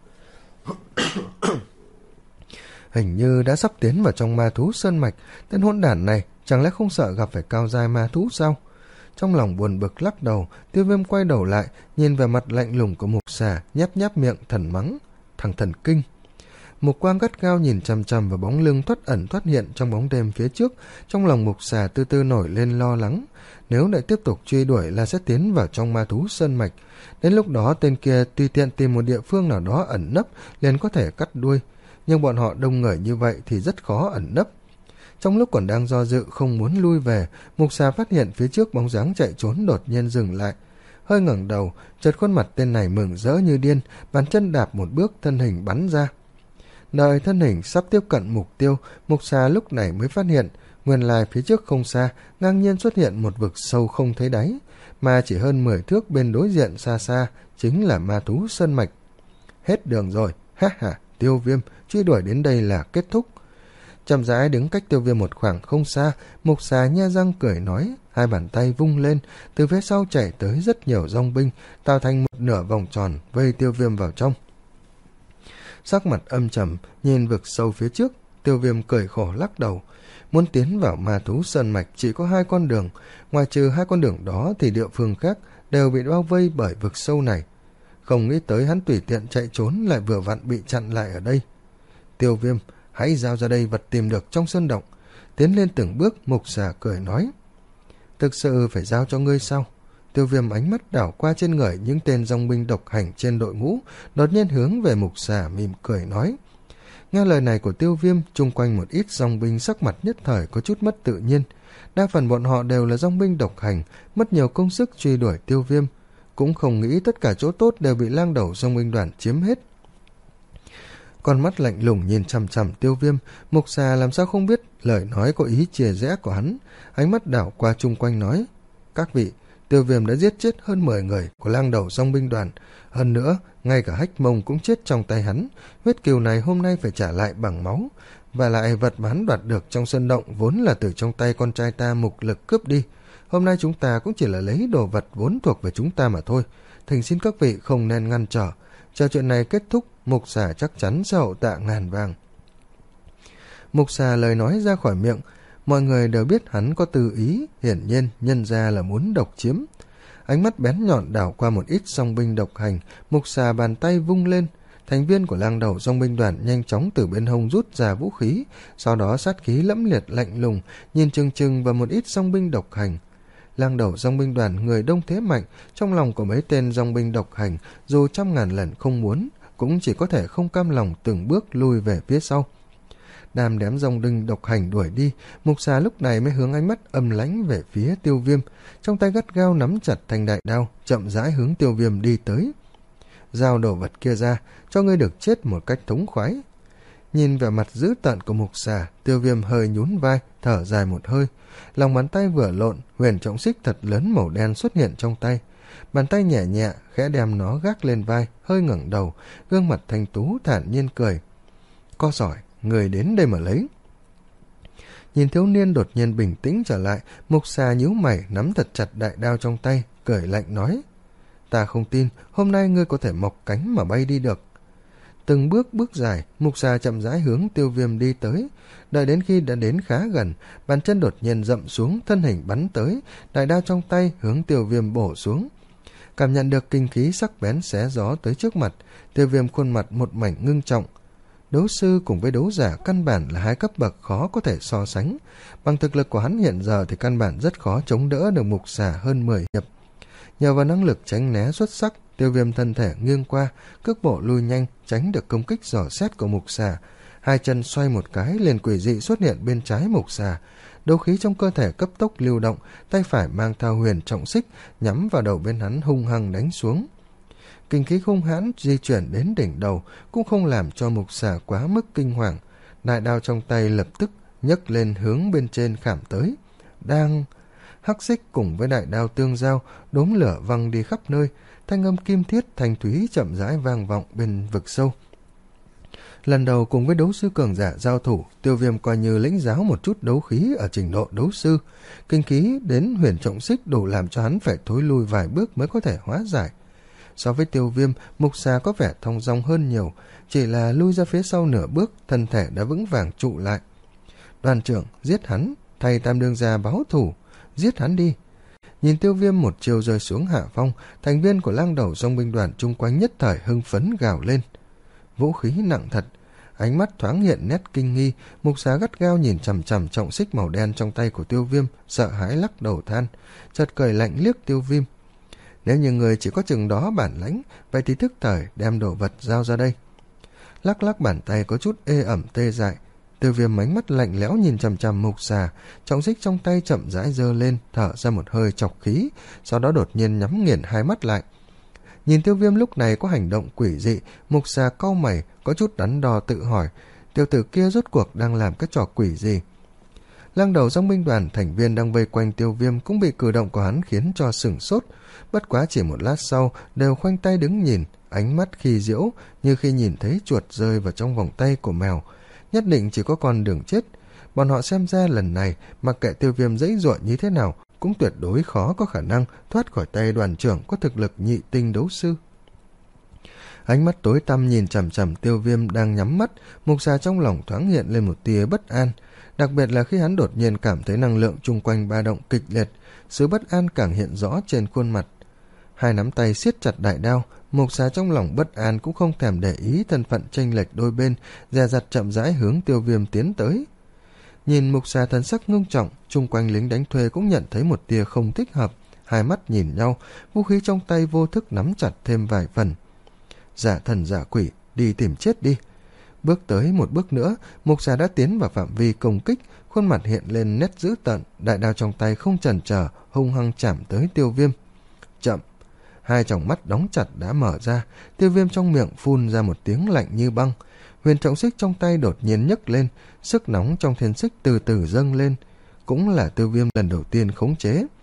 Hình như đã sắp tiến vào trong ma thú sơn mạch, tên hỗn đản này chẳng lẽ không sợ gặp phải cao giai ma thú sao? Trong lòng buồn bực lắc đầu, Tiêu Viêm quay đầu lại, nhìn về mặt lạnh lùng của Mục Xà, nháp nháp miệng thần mắng, thằng thần kinh. Mục quang gắt gao nhìn chằm chằm vào bóng lưng thoát ẩn thoát hiện trong bóng đêm phía trước, trong lòng Mục Xà từ từ nổi lên lo lắng. Nếu lại tiếp tục truy đuổi là sẽ tiến vào trong ma thú sơn mạch. Đến lúc đó tên kia tùy tiện tìm một địa phương nào đó ẩn nấp liền có thể cắt đuôi. Nhưng bọn họ đông người như vậy thì rất khó ẩn nấp. Trong lúc còn đang do dự không muốn lui về, Mục Xà phát hiện phía trước bóng dáng chạy trốn đột nhiên dừng lại. Hơi ngẩng đầu, chợt khuôn mặt tên này mừng rỡ như điên, bàn chân đạp một bước, thân hình bắn ra. Đợi thân hình sắp tiếp cận mục tiêu, Mục Xà lúc này mới phát hiện, nguyên lai phía trước không xa, ngang nhiên xuất hiện một vực sâu không thấy đáy, mà chỉ hơn mười thước bên đối diện xa xa, chính là ma thú sơn mạch. Hết đường rồi, ha ha, Tiêu Viêm, truy đuổi đến đây là kết thúc. Chậm rãi đứng cách Tiêu Viêm một khoảng không xa, Mục Xà nhe răng cười nói, hai bàn tay vung lên, từ phía sau chạy tới rất nhiều dòng binh, tạo thành một nửa vòng tròn vây Tiêu Viêm vào trong. Sắc mặt âm trầm, nhìn vực sâu phía trước, Tiêu Viêm cười khổ lắc đầu. Muốn tiến vào ma thú sơn mạch chỉ có hai con đường, ngoài trừ hai con đường đó thì địa phương khác đều bị bao vây bởi vực sâu này. Không nghĩ tới hắn tùy tiện chạy trốn lại vừa vặn bị chặn lại ở đây. Tiêu Viêm, hãy giao ra đây vật tìm được trong sơn động. Tiến lên từng bước, Mục Xà cười nói. Thực sự phải giao cho ngươi sao? Tiêu Viêm ánh mắt đảo qua trên người những tên dòng binh độc hành trên đội ngũ, đột nhiên hướng về Mục Xà mỉm cười nói. Nghe lời này của Tiêu Viêm, chung quanh một ít dòng binh sắc mặt nhất thời có chút mất tự nhiên. Đa phần bọn họ đều là dòng binh độc hành, mất nhiều công sức truy đuổi Tiêu Viêm, cũng không nghĩ tất cả chỗ tốt đều bị lang đầu dòng binh đoàn chiếm hết. Con mắt lạnh lùng nhìn chằm chằm Tiêu Viêm, Mục Xà làm sao không biết lời nói có ý chia rẽ của hắn, ánh mắt đảo qua chung quanh nói. Các vị, Tiêu Viêm đã giết chết hơn mười người của Lang Đầu Dòng binh đoàn. Hơn nữa, ngay cả Hách Mông cũng chết trong tay hắn. Huyết cừu này hôm nay phải trả lại bằng máu. Và lại vật mà hắn đoạt được trong sơn động vốn là từ trong tay con trai ta Mục Lực cướp đi. Hôm nay chúng ta cũng chỉ là lấy đồ vật vốn thuộc về chúng ta mà thôi. Thỉnh xin các vị không nên ngăn trở. Chờ chuyện này kết thúc, Mục Xà chắc chắn sẽ hậu tạ ngàn vàng. Mục Xà lời nói ra khỏi miệng, mọi người đều biết hắn có tư ý, hiển nhiên nhân ra là muốn độc chiếm. Ánh mắt bén nhọn đảo qua một ít dòng binh độc hành, Mục Xà bàn tay vung lên. Thành viên của Lang Đầu Dòng binh đoàn nhanh chóng từ bên hông rút ra vũ khí, sau đó sát khí lẫm liệt lạnh lùng, nhìn chừng chừng vào một ít dòng binh độc hành. Lang Đầu Dòng binh đoàn người đông thế mạnh, trong lòng của mấy tên dòng binh độc hành, dù trăm ngàn lần không muốn, cũng chỉ có thể không cam lòng từng bước lùi về phía sau. Đàm đám dòng binh độc hành đuổi đi, Mục Xà lúc này mới hướng ánh mắt âm lãnh về phía Tiêu Viêm, trong tay gắt gao nắm chặt thanh đại đao, chậm rãi hướng Tiêu Viêm đi tới. Giao đồ vật kia ra, cho ngươi được chết một cách thống khoái. Nhìn vẻ mặt dữ tợn của Mục Xà, Tiêu Viêm hơi nhún vai, thở dài một hơi. Lòng bàn tay vừa lộn, huyền trọng xích thật lớn màu đen xuất hiện trong tay. Bàn tay nhẹ nhẹ, khẽ đem nó gác lên vai, hơi ngẩng đầu, gương mặt thanh tú thản nhiên cười. Có giỏi, người đến đây mà lấy. Nhìn thiếu niên đột nhiên bình tĩnh trở lại, Mục Xà nhíu mày nắm thật chặt đại đao trong tay, cười lạnh nói. Ta không tin, hôm nay ngươi có thể mọc cánh mà bay đi được. Từng bước bước dài, Mục Xà chậm rãi hướng Tiêu Viêm đi tới. Đợi đến khi đã đến khá gần, bàn chân đột nhiên dậm xuống, thân hình bắn tới, đại đao trong tay hướng Tiêu Viêm bổ xuống. Cảm nhận được kinh khí sắc bén xé gió tới trước mặt, Tiêu Viêm khuôn mặt một mảnh ngưng trọng. Đấu sư cùng với đấu giả căn bản là hai cấp bậc khó có thể so sánh. Bằng thực lực của hắn hiện giờ thì căn bản rất khó chống đỡ được Mục Xà hơn mười hiệp. Nhờ vào năng lực tránh né xuất sắc, Tiêu Viêm thân thể nghiêng qua, cước bộ lui nhanh, tránh được công kích dò xét của Mục Xà. Hai chân xoay một cái, liền quỷ dị xuất hiện bên trái Mục Xà. Đấu khí trong cơ thể cấp tốc lưu động, tay phải mang theo huyền trọng xích, nhắm vào đầu bên hắn hung hăng đánh xuống. Kinh khí hung hãn di chuyển đến đỉnh đầu, cũng không làm cho Mục Xà quá mức kinh hoàng. Đại đao trong tay lập tức nhấc lên hướng bên trên khảm tới. Đang... Hắc xích cùng với đại đao tương giao, đốm lửa văng đi khắp nơi, thanh âm kim thiết thanh thúy chậm rãi vang vọng bên vực sâu. Lần đầu cùng với đấu sư cường giả giao thủ, Tiêu Viêm coi như lĩnh giáo một chút đấu khí ở trình độ đấu sư. Kinh khí đến huyền trọng xích đủ làm cho hắn phải thối lui vài bước mới có thể hóa giải. So với Tiêu Viêm, Mục Xà có vẻ thong dong hơn nhiều, chỉ là lui ra phía sau nửa bước, thân thể đã vững vàng trụ lại. Đoàn trưởng, giết hắn, thay Tam Đương gia báo thù, giết hắn đi. Nhìn Tiêu Viêm một chiều rơi xuống hạ phong, thành viên của Lang Đầu Dòng binh đoàn chung quanh nhất thời hưng phấn gào lên. Vũ khí nặng thật, ánh mắt thoáng hiện nét kinh nghi, Mục Xà gắt gao nhìn chằm chằm trọng xích màu đen trong tay của Tiêu Viêm, sợ hãi lắc đầu than, chợt cười lạnh liếc Tiêu Viêm. Nếu như người chỉ có chừng đó bản lãnh, vậy thì thức thời đem đồ vật giao ra đây. Lắc lắc bàn tay có chút ê ẩm tê dại, Tiêu Viêm ánh mắt lạnh lẽo nhìn chằm chằm Mục Xà, trọng xích trong tay chậm rãi giơ lên, thở ra một hơi chọc khí, sau đó đột nhiên nhắm nghiền hai mắt lại. Nhìn Tiêu Viêm lúc này có hành động quỷ dị, Mục Xà cau mày, có chút đắn đo tự hỏi, tiểu tử kia rốt cuộc đang làm cái trò quỷ gì? Lang Đầu Dòng binh đoàn thành viên đang vây quanh Tiêu Viêm cũng bị cử động của hắn khiến cho sửng sốt, bất quá chỉ một lát sau đều khoanh tay đứng nhìn, ánh mắt khi diễu như khi nhìn thấy chuột rơi vào trong vòng tay của mèo. Nhất định chỉ có con đường chết. Bọn họ xem ra lần này mặc kệ Tiêu Viêm giãy giụa như thế nào cũng tuyệt đối khó có khả năng thoát khỏi tay đoàn trưởng có thực lực nhị tinh đấu sư. Ánh mắt tối tăm nhìn chằm chằm Tiêu Viêm đang nhắm mắt, Mục Xà trong lòng thoáng hiện lên một tia bất an, đặc biệt là khi hắn đột nhiên cảm thấy năng lượng chung quanh ba động kịch liệt, sự bất an càng hiện rõ trên khuôn mặt. Hai nắm tay siết chặt đại đao, Mục Xà trong lòng bất an cũng không thèm để ý thân phận chênh lệch đôi bên, dè dặt chậm rãi hướng Tiêu Viêm tiến tới. Nhìn Mục Xà thần sắc ngưng trọng, chung quanh lính đánh thuê cũng nhận thấy một tia không thích hợp, hai mắt nhìn nhau, vũ khí trong tay vô thức nắm chặt thêm vài phần. Giả thần giả quỷ, đi tìm chết đi. Bước tới một bước nữa, Mục Xà đã tiến vào phạm vi công kích, khuôn mặt hiện lên nét dữ tợn, đại đao trong tay không chần chờ, hung hăng chạm tới Tiêu Viêm. Chậm. Hai tròng mắt đóng chặt đã mở ra, Tiêu Viêm trong miệng phun ra một tiếng lạnh như băng. Huyền trọng xích trong tay đột nhiên nhấc lên, sức nóng trong thiên xích từ từ dâng lên, cũng là Tiêu Viêm lần đầu tiên khống chế.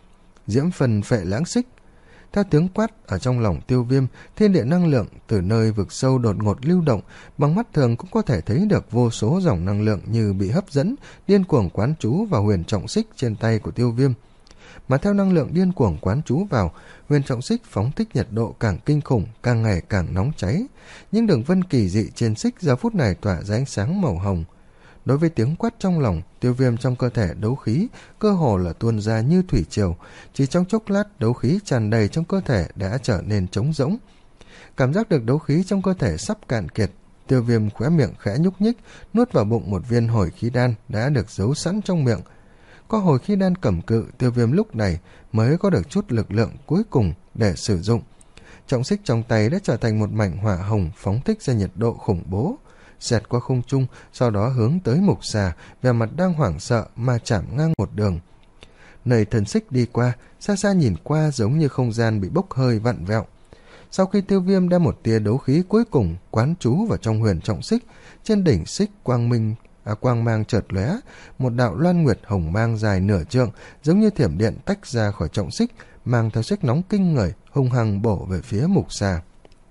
diễm phần phệ lãng xích. Theo tiếng quát ở trong lòng Tiêu Viêm, thiên địa năng lượng từ nơi vực sâu đột ngột lưu động, bằng mắt thường cũng có thể thấy được vô số dòng năng lượng như bị hấp dẫn, điên cuồng quán trú vào huyền trọng xích trên tay của Tiêu Viêm. Mà theo năng lượng điên cuồng quán trú vào, huyền trọng xích phóng thích nhiệt độ càng kinh khủng, càng ngày càng nóng cháy. Những đường vân kỳ dị trên xích giờ phút này tỏa ra ánh sáng màu hồng. Đối với tiếng quát trong lòng, Tiêu Viêm trong cơ thể đấu khí cơ hồ là tuôn ra như thủy triều, chỉ trong chốc lát đấu khí tràn đầy trong cơ thể đã trở nên trống rỗng. Cảm giác được đấu khí trong cơ thể sắp cạn kiệt, Tiêu Viêm khóe miệng khẽ nhúc nhích, nuốt vào bụng một viên hồi khí đan đã được giấu sẵn trong miệng. Có hồi khí đan cầm cự, Tiêu Viêm lúc này mới có được chút lực lượng cuối cùng để sử dụng. Trọng xích trong tay đã trở thành một mảnh hỏa hồng phóng thích ra nhiệt độ khủng bố, xẹt qua không trung, sau đó hướng tới Mục Xà, vẻ mặt đang hoảng sợ mà chạm ngang một đường. Nơi thần xích đi qua, xa xa nhìn qua giống như không gian bị bốc hơi vặn vẹo. Sau khi Tiêu Viêm đem một tia đấu khí cuối cùng quán trú vào trong huyền trọng xích, trên đỉnh xích quang minh à, quang mang chợt lóe, một đạo loan nguyệt hồng mang dài nửa trượng, giống như thiểm điện tách ra khỏi trọng xích, mang theo xích nóng kinh người, hung hăng bổ về phía Mục Xà.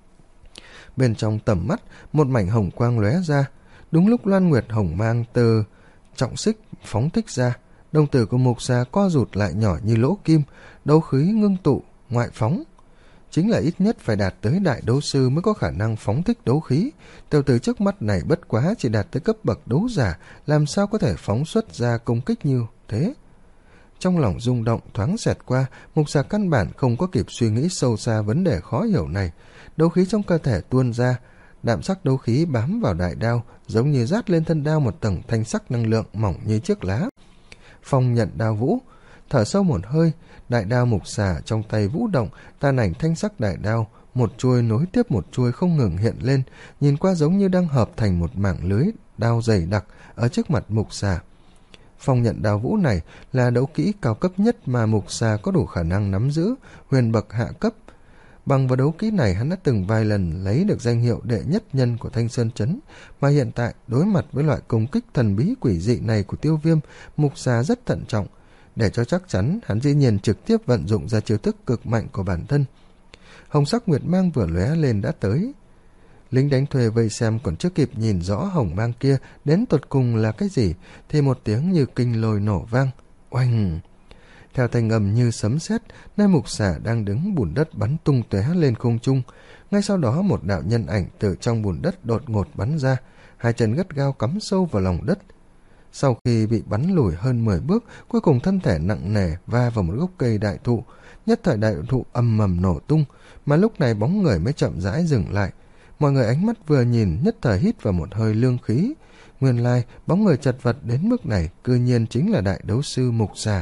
Bên trong tầm mắt, một mảnh hồng quang lóe ra. Đúng lúc loan nguyệt hồng mang từ trọng xích phóng thích ra, đồng tử của Mục Xà co rụt lại nhỏ như lỗ kim, đấu khí ngưng tụ, ngoại phóng. Chính là ít nhất phải đạt tới đại đấu sư mới có khả năng phóng thích đấu khí. Tiểu tử trước mắt này bất quá chỉ đạt tới cấp bậc đấu giả, làm sao có thể phóng xuất ra công kích như thế? Trong lòng rung động thoáng xẹt qua, Mục Xà căn bản không có kịp suy nghĩ sâu xa vấn đề khó hiểu này. Đấu khí trong cơ thể tuôn ra, đạm sắc đấu khí bám vào đại đao, giống như dát lên thân đao một tầng thanh sắc năng lượng mỏng như chiếc lá. Phong nhận đao vũ, thở sâu một hơi, đại đao Mục Xà trong tay vũ động, tàn ảnh thanh sắc đại đao, một chuôi nối tiếp một chuôi không ngừng hiện lên, nhìn qua giống như đang hợp thành một mảng lưới đao dày đặc ở trước mặt Mục Xà. Phong nhận đao vũ này là đấu kỹ cao cấp nhất mà Mục Xà có đủ khả năng nắm giữ, huyền bậc hạ cấp. Bằng vào đấu kỹ này, hắn đã từng vài lần lấy được danh hiệu đệ nhất nhân của Thanh Sơn Trấn, mà hiện tại đối mặt với loại công kích thần bí quỷ dị này của Tiêu Viêm, Mục Xà rất thận trọng. Để cho chắc chắn, hắn dĩ nhiên trực tiếp vận dụng ra chiêu thức cực mạnh của bản thân. Hồng sắc nguyệt mang vừa lóe lên đã tới. Lính đánh thuê vây xem còn chưa kịp nhìn rõ hồng mang kia đến tột cùng là cái gì, thì một tiếng như kinh lôi nổ vang, oanh! Theo thanh âm như sấm sét, nơi Mục Xà đang đứng, bùn đất bắn tung tóe lên không trung. Ngay sau đó một đạo nhân ảnh từ trong bùn đất đột ngột bắn ra, hai chân gắt gao cắm sâu vào lòng đất. Sau khi bị bắn lùi hơn mười bước, cuối cùng thân thể nặng nề va vào một gốc cây đại thụ, nhất thời đại thụ ầm ầm nổ tung, mà lúc này bóng người mới chậm rãi dừng lại. Mọi người ánh mắt vừa nhìn, nhất thời hít vào một hơi lương khí. Nguyên lai bóng người chật vật đến mức này cư nhiên chính là đại đấu sư Mục Xà.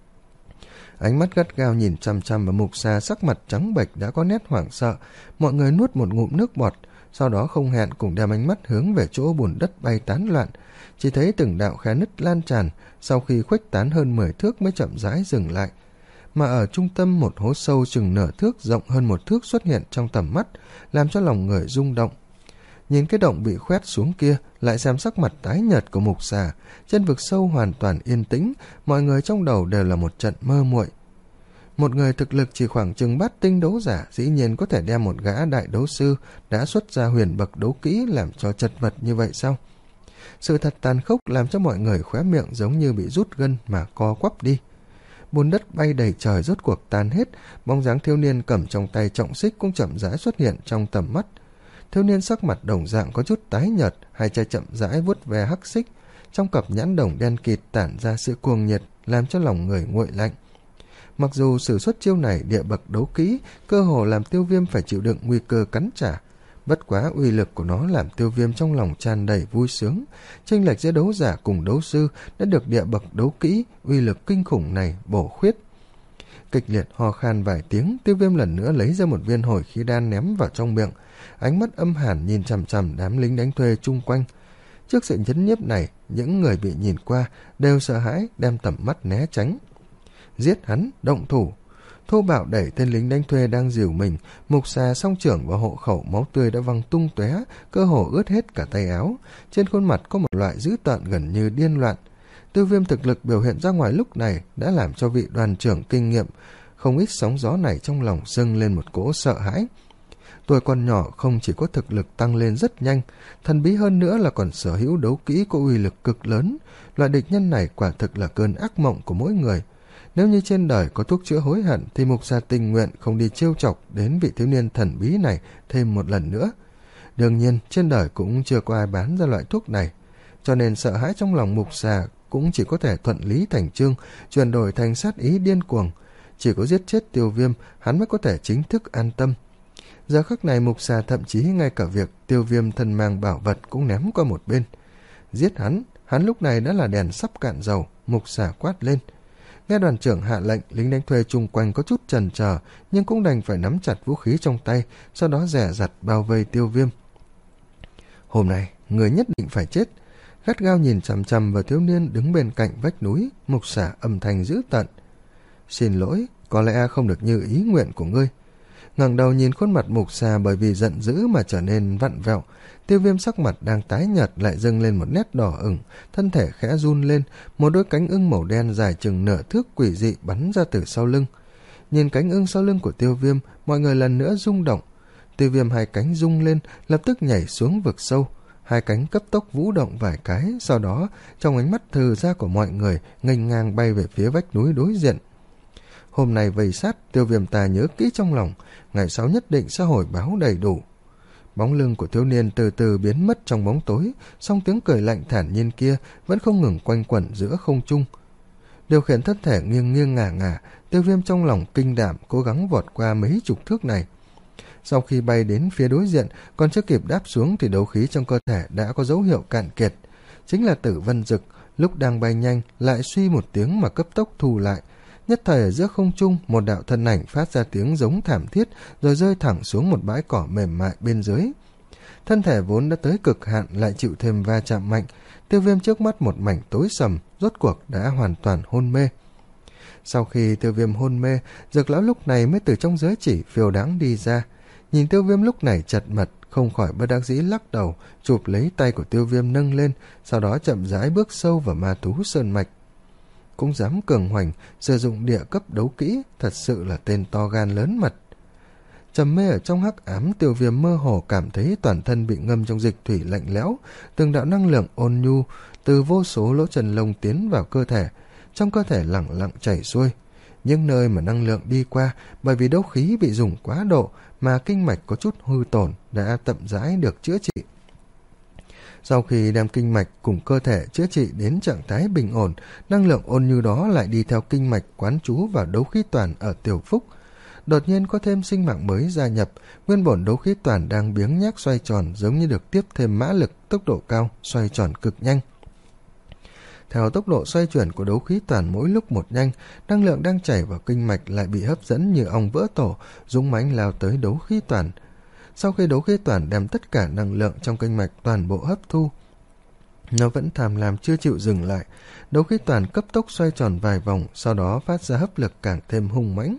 Ánh mắt gắt gao nhìn chăm chăm vào Mục Xà, sắc mặt trắng bệch đã có nét hoảng sợ. Mọi người nuốt một ngụm nước bọt, sau đó không hẹn cùng đem ánh mắt hướng về chỗ bùn đất bay tán loạn. Chỉ thấy từng đạo khe nứt lan tràn, sau khi khuếch tán hơn mười thước mới chậm rãi dừng lại. Mà ở trung tâm một hố sâu chừng nửa thước, rộng hơn một thước xuất hiện trong tầm mắt, làm cho lòng người rung động. Nhìn cái động bị khoét xuống kia, lại xem sắc mặt tái nhợt của Mục Xà, trên vực sâu hoàn toàn yên tĩnh, mọi người trong đầu đều là một trận mơ muội. Một người thực lực chỉ khoảng chừng bát tinh đấu giả dĩ nhiên có thể đem một gã đại đấu sư đã xuất ra huyền bậc đấu kỹ làm cho chật vật như vậy sao? Sự thật tàn khốc làm cho mọi người khóe miệng giống như bị rút gân mà co quắp đi. Bùn đất bay đầy trời rốt cuộc tan hết, bóng dáng thiếu niên cầm trong tay trọng xích cũng chậm rãi xuất hiện trong tầm mắt. Thiếu niên sắc mặt đồng dạng có chút tái nhợt, hai tay chậm rãi vuốt ve hắc xích, trong cặp nhãn đồng đen kịt tản ra sự cuồng nhiệt, làm cho lòng người nguội lạnh. Mặc dù sử xuất chiêu này địa bậc đấu kỹ, cơ hồ làm Tiêu Viêm phải chịu đựng nguy cơ cắn trả. Bất quá uy lực của nó làm Tiêu Viêm trong lòng tràn đầy vui sướng. Chênh lệch giữa đấu giả cùng đấu sư đã được địa bậc đấu kỹ uy lực kinh khủng này bổ khuyết. Kịch liệt ho khan vài tiếng, Tiêu Viêm lần nữa lấy ra một viên hồi khí đan ném vào trong miệng, ánh mắt âm hàn nhìn chằm chằm đám lính đánh thuê chung quanh. Trước sự nhấn nhiếp này, những người bị nhìn qua đều sợ hãi đem tầm mắt né tránh. Giết hắn, động thủ! Thô bạo đẩy tên lính đánh thuê đang dìu mình, Mục Xà song trưởng và hộ khẩu máu tươi đã văng tung tóe, cơ hồ ướt hết cả tay áo. Trên khuôn mặt có một loại dữ tợn gần như điên loạn. Tiêu Viêm thực lực biểu hiện ra ngoài lúc này đã làm cho vị đoàn trưởng kinh nghiệm không ít sóng gió này trong lòng dâng lên một cỗ sợ hãi. Tuổi còn nhỏ không chỉ có thực lực tăng lên rất nhanh, thần bí hơn nữa là còn sở hữu đấu kỹ có uy lực cực lớn. Loại địch nhân này quả thực là cơn ác mộng của mỗi người. Nếu như trên đời có thuốc chữa hối hận thì Mục Xà tình nguyện không đi trêu chọc đến vị thiếu niên thần bí này thêm một lần nữa. Đương nhiên trên đời cũng chưa có ai bán ra loại thuốc này, cho nên sợ hãi trong lòng Mục Xà cũng chỉ có thể thuận lý thành chương, chuyển đổi thành sát ý điên cuồng. Chỉ có giết chết Tiêu Viêm hắn mới có thể chính thức an tâm. Giờ khắc này Mục Xà thậm chí ngay cả việc Tiêu Viêm thân mang bảo vật cũng ném qua một bên. Giết hắn, hắn lúc này đã là đèn sắp cạn dầu. Mục Xà quát lên. Nghe đoàn trưởng hạ lệnh, lính đánh thuê chung quanh có chút chần chờ, nhưng cũng đành phải nắm chặt vũ khí trong tay, sau đó dè dặt bao vây Tiêu Viêm. Hôm nay người nhất định phải chết. Gắt gao nhìn chằm chằm vào thiếu niên đứng bên cạnh vách núi, Mục Xà âm thanh dữ tợn. Xin lỗi, có lẽ không được như ý nguyện của ngươi. Ngẩng đầu nhìn khuôn mặt Mục Xà bởi vì giận dữ mà trở nên vặn vẹo. Tiêu Viêm sắc mặt đang tái nhợt lại dâng lên một nét đỏ ửng, thân thể khẽ run lên, một đôi cánh ưng màu đen dài chừng nửa thước quỷ dị bắn ra từ sau lưng. Nhìn cánh ưng sau lưng của Tiêu Viêm, mọi người lần nữa rung động. Tiêu Viêm hai cánh rung lên, lập tức nhảy xuống vực sâu. Hai cánh cấp tốc vũ động vài cái, sau đó trong ánh mắt thừ ra của mọi người nghênh ngang bay về phía vách núi đối diện. Hôm nay vây sát, Tiêu Viêm ta nhớ kỹ trong lòng, ngày sau nhất định sẽ hồi báo đầy đủ. Bóng lưng của thiếu niên từ từ biến mất trong bóng tối, song tiếng cười lạnh thản nhiên kia vẫn không ngừng quanh quẩn giữa không trung. Điều khiển thân thể nghiêng nghiêng ngả ngả, Tiêu Viêm trong lòng kinh đảm cố gắng vọt qua mấy chục thước này. Sau khi bay đến phía đối diện, còn chưa kịp đáp xuống thì đấu khí trong cơ thể đã có dấu hiệu cạn kiệt. Chính là Tử Vân Dực, lúc đang bay nhanh lại suy một tiếng mà cấp tốc thu lại. Nhất thời ở giữa không trung, một đạo thân ảnh phát ra tiếng giống thảm thiết rồi rơi thẳng xuống một bãi cỏ mềm mại bên dưới. Thân thể vốn đã tới cực hạn lại chịu thêm va chạm mạnh, Tiêu Viêm trước mắt một mảnh tối sầm, rốt cuộc đã hoàn toàn hôn mê. Sau khi Tiêu Viêm hôn mê, Dược lão lúc này mới từ trong giới chỉ phiêu đáng đi ra. Nhìn Tiêu Viêm lúc này chật mật, không khỏi bất đắc dĩ lắc đầu, chụp lấy tay của Tiêu Viêm nâng lên, sau đó chậm rãi bước sâu vào ma thú sơn mạch. Cũng dám cường hoành, sử dụng địa cấp đấu kỹ, thật sự là tên to gan lớn mật. Trầm mê ở trong hắc ám, Tiêu Viêm mơ hồ cảm thấy toàn thân bị ngâm trong dịch thủy lạnh lẽo, từng đạo năng lượng ôn nhu từ vô số lỗ chân lông tiến vào cơ thể, trong cơ thể lẳng lặng chảy xuôi. Những nơi mà năng lượng đi qua, bởi vì đấu khí bị dùng quá độ mà kinh mạch có chút hư tổn đã chậm rãi được chữa trị. Sau khi đem kinh mạch cùng cơ thể chữa trị đến trạng thái bình ổn, năng lượng ôn nhu đó lại đi theo kinh mạch quán trú vào đấu khí toàn ở tiểu phúc. Đột nhiên có thêm sinh mạng mới gia nhập, nguyên bổn đấu khí toàn đang biếng nhác xoay tròn giống như được tiếp thêm mã lực, tốc độ cao, xoay tròn cực nhanh. Theo tốc độ xoay chuyển của đấu khí toàn mỗi lúc một nhanh, năng lượng đang chảy vào kinh mạch lại bị hấp dẫn như ong vỡ tổ, dũng mãnh lao tới đấu khí toàn. Sau khi đấu khí toàn đem tất cả năng lượng trong kinh mạch toàn bộ hấp thu, nó vẫn tham lam chưa chịu dừng lại. Đấu khí toàn cấp tốc xoay tròn vài vòng, sau đó phát ra hấp lực càng thêm hung mãnh,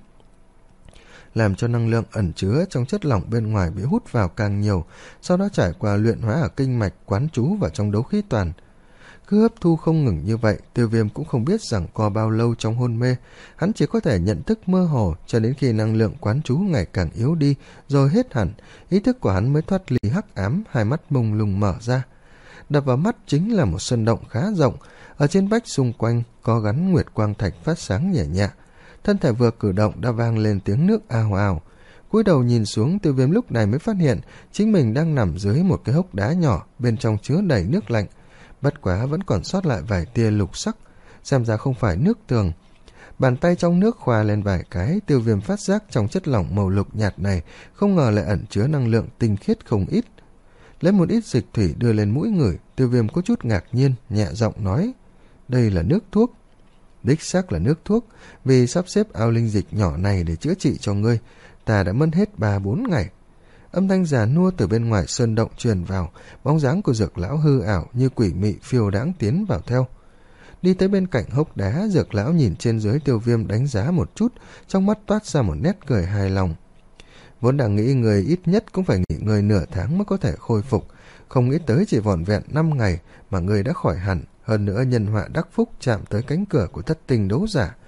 làm cho năng lượng ẩn chứa trong chất lỏng bên ngoài bị hút vào càng nhiều, sau đó trải qua luyện hóa ở kinh mạch quán trú vào trong đấu khí toàn. Cứ hấp thu không ngừng như vậy, Tiêu Viêm cũng không biết rằng co bao lâu trong hôn mê, hắn chỉ có thể nhận thức mơ hồ cho đến khi năng lượng quán trú ngày càng yếu đi, rồi hết hẳn, ý thức của hắn mới thoát ly hắc ám, hai mắt mông lung mở ra. Đập vào mắt chính là một sân động khá rộng, ở trên vách xung quanh có gắn nguyệt quang thạch phát sáng nhẹ nhẹ. Thân thể vừa cử động đã vang lên tiếng nước ào ào. Cúi đầu nhìn xuống, Tiêu Viêm lúc này mới phát hiện chính mình đang nằm dưới một cái hốc đá nhỏ, bên trong chứa đầy nước lạnh. Bất quá vẫn còn sót lại vài tia lục sắc, xem ra không phải nước tường. Bàn tay trong nước khoa lên vài cái, Tiêu Viêm phát giác trong chất lỏng màu lục nhạt này không ngờ lại ẩn chứa năng lượng tinh khiết không ít. Lấy một ít dịch thủy đưa lên mũi ngửi, Tiêu Viêm có chút ngạc nhiên, nhẹ giọng nói: đây là nước thuốc. Đích xác là nước thuốc, vì sắp xếp ao linh dịch nhỏ này để chữa trị cho ngươi, ta đã mất hết ba bốn ngày. Âm thanh già nua từ bên ngoài sơn động truyền vào, bóng dáng của Dược lão hư ảo như quỷ mị phiêu đãng tiến vào theo. Đi tới bên cạnh hốc đá, Dược lão nhìn trên dưới Tiêu Viêm đánh giá một chút, trong mắt toát ra một nét cười hài lòng. Vốn đang nghĩ người ít nhất cũng phải nghỉ ngơi nửa tháng mới có thể khôi phục, không nghĩ tới chỉ vỏn vẹn năm ngày mà người đã khỏi hẳn, hơn nữa nhân họa đắc phúc chạm tới cánh cửa của thất tình đấu giả.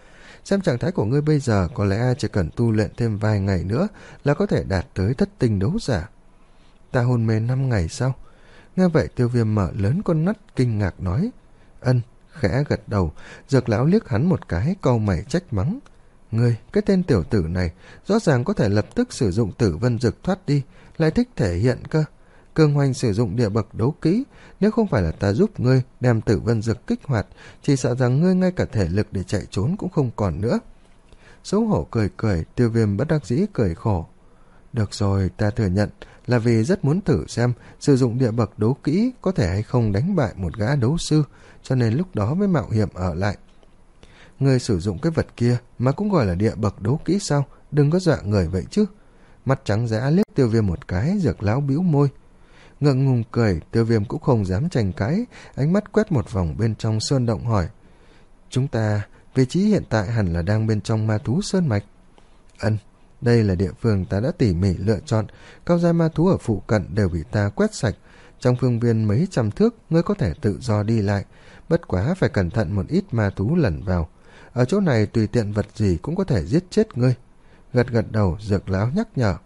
Xem trạng thái của ngươi bây giờ, có lẽ chỉ cần tu luyện thêm vài ngày nữa là có thể đạt tới thất tinh đấu giả. Ta hôn mê năm ngày sao? Nghe vậy Tiêu Viêm mở lớn con mắt kinh ngạc nói. Ân, khẽ gật đầu. Dược lão liếc hắn một cái, cau mày trách mắng. Ngươi, cái tên tiểu tử này, rõ ràng có thể lập tức sử dụng tử vân dược thoát đi, lại thích thể hiện cơ. Cường hoành sử dụng địa bậc đấu kỹ, nếu không phải là ta giúp ngươi đem tử vân dược kích hoạt, chỉ sợ rằng ngươi ngay cả thể lực để chạy trốn cũng không còn nữa. Xấu hổ cười cười, Tiêu Viêm bất đắc dĩ cười khổ. Được rồi, ta thừa nhận là vì rất muốn thử xem sử dụng địa bậc đấu kỹ có thể hay không đánh bại một gã đấu sư, cho nên lúc đó mới mạo hiểm ở lại. Ngươi sử dụng cái vật kia mà cũng gọi là địa bậc đấu kỹ sao? Đừng có dọa người vậy chứ. Mắt trắng dã liếc Tiêu Viêm một cái, Dược lão bĩu môi. Ngượng ngùng cười, Tiêu Viêm cũng không dám tranh cãi, ánh mắt quét một vòng bên trong sơn động hỏi. Chúng ta, vị trí hiện tại hẳn là đang bên trong ma thú sơn mạch. Ân, đây là địa phương ta đã tỉ mỉ lựa chọn, cao giai ma thú ở phụ cận đều bị ta quét sạch. Trong phương viên mấy trăm thước, ngươi có thể tự do đi lại, bất quá phải cẩn thận một ít ma thú lẩn vào. Ở chỗ này tùy tiện vật gì cũng có thể giết chết ngươi. Gật gật đầu, Dược lão nhắc nhở.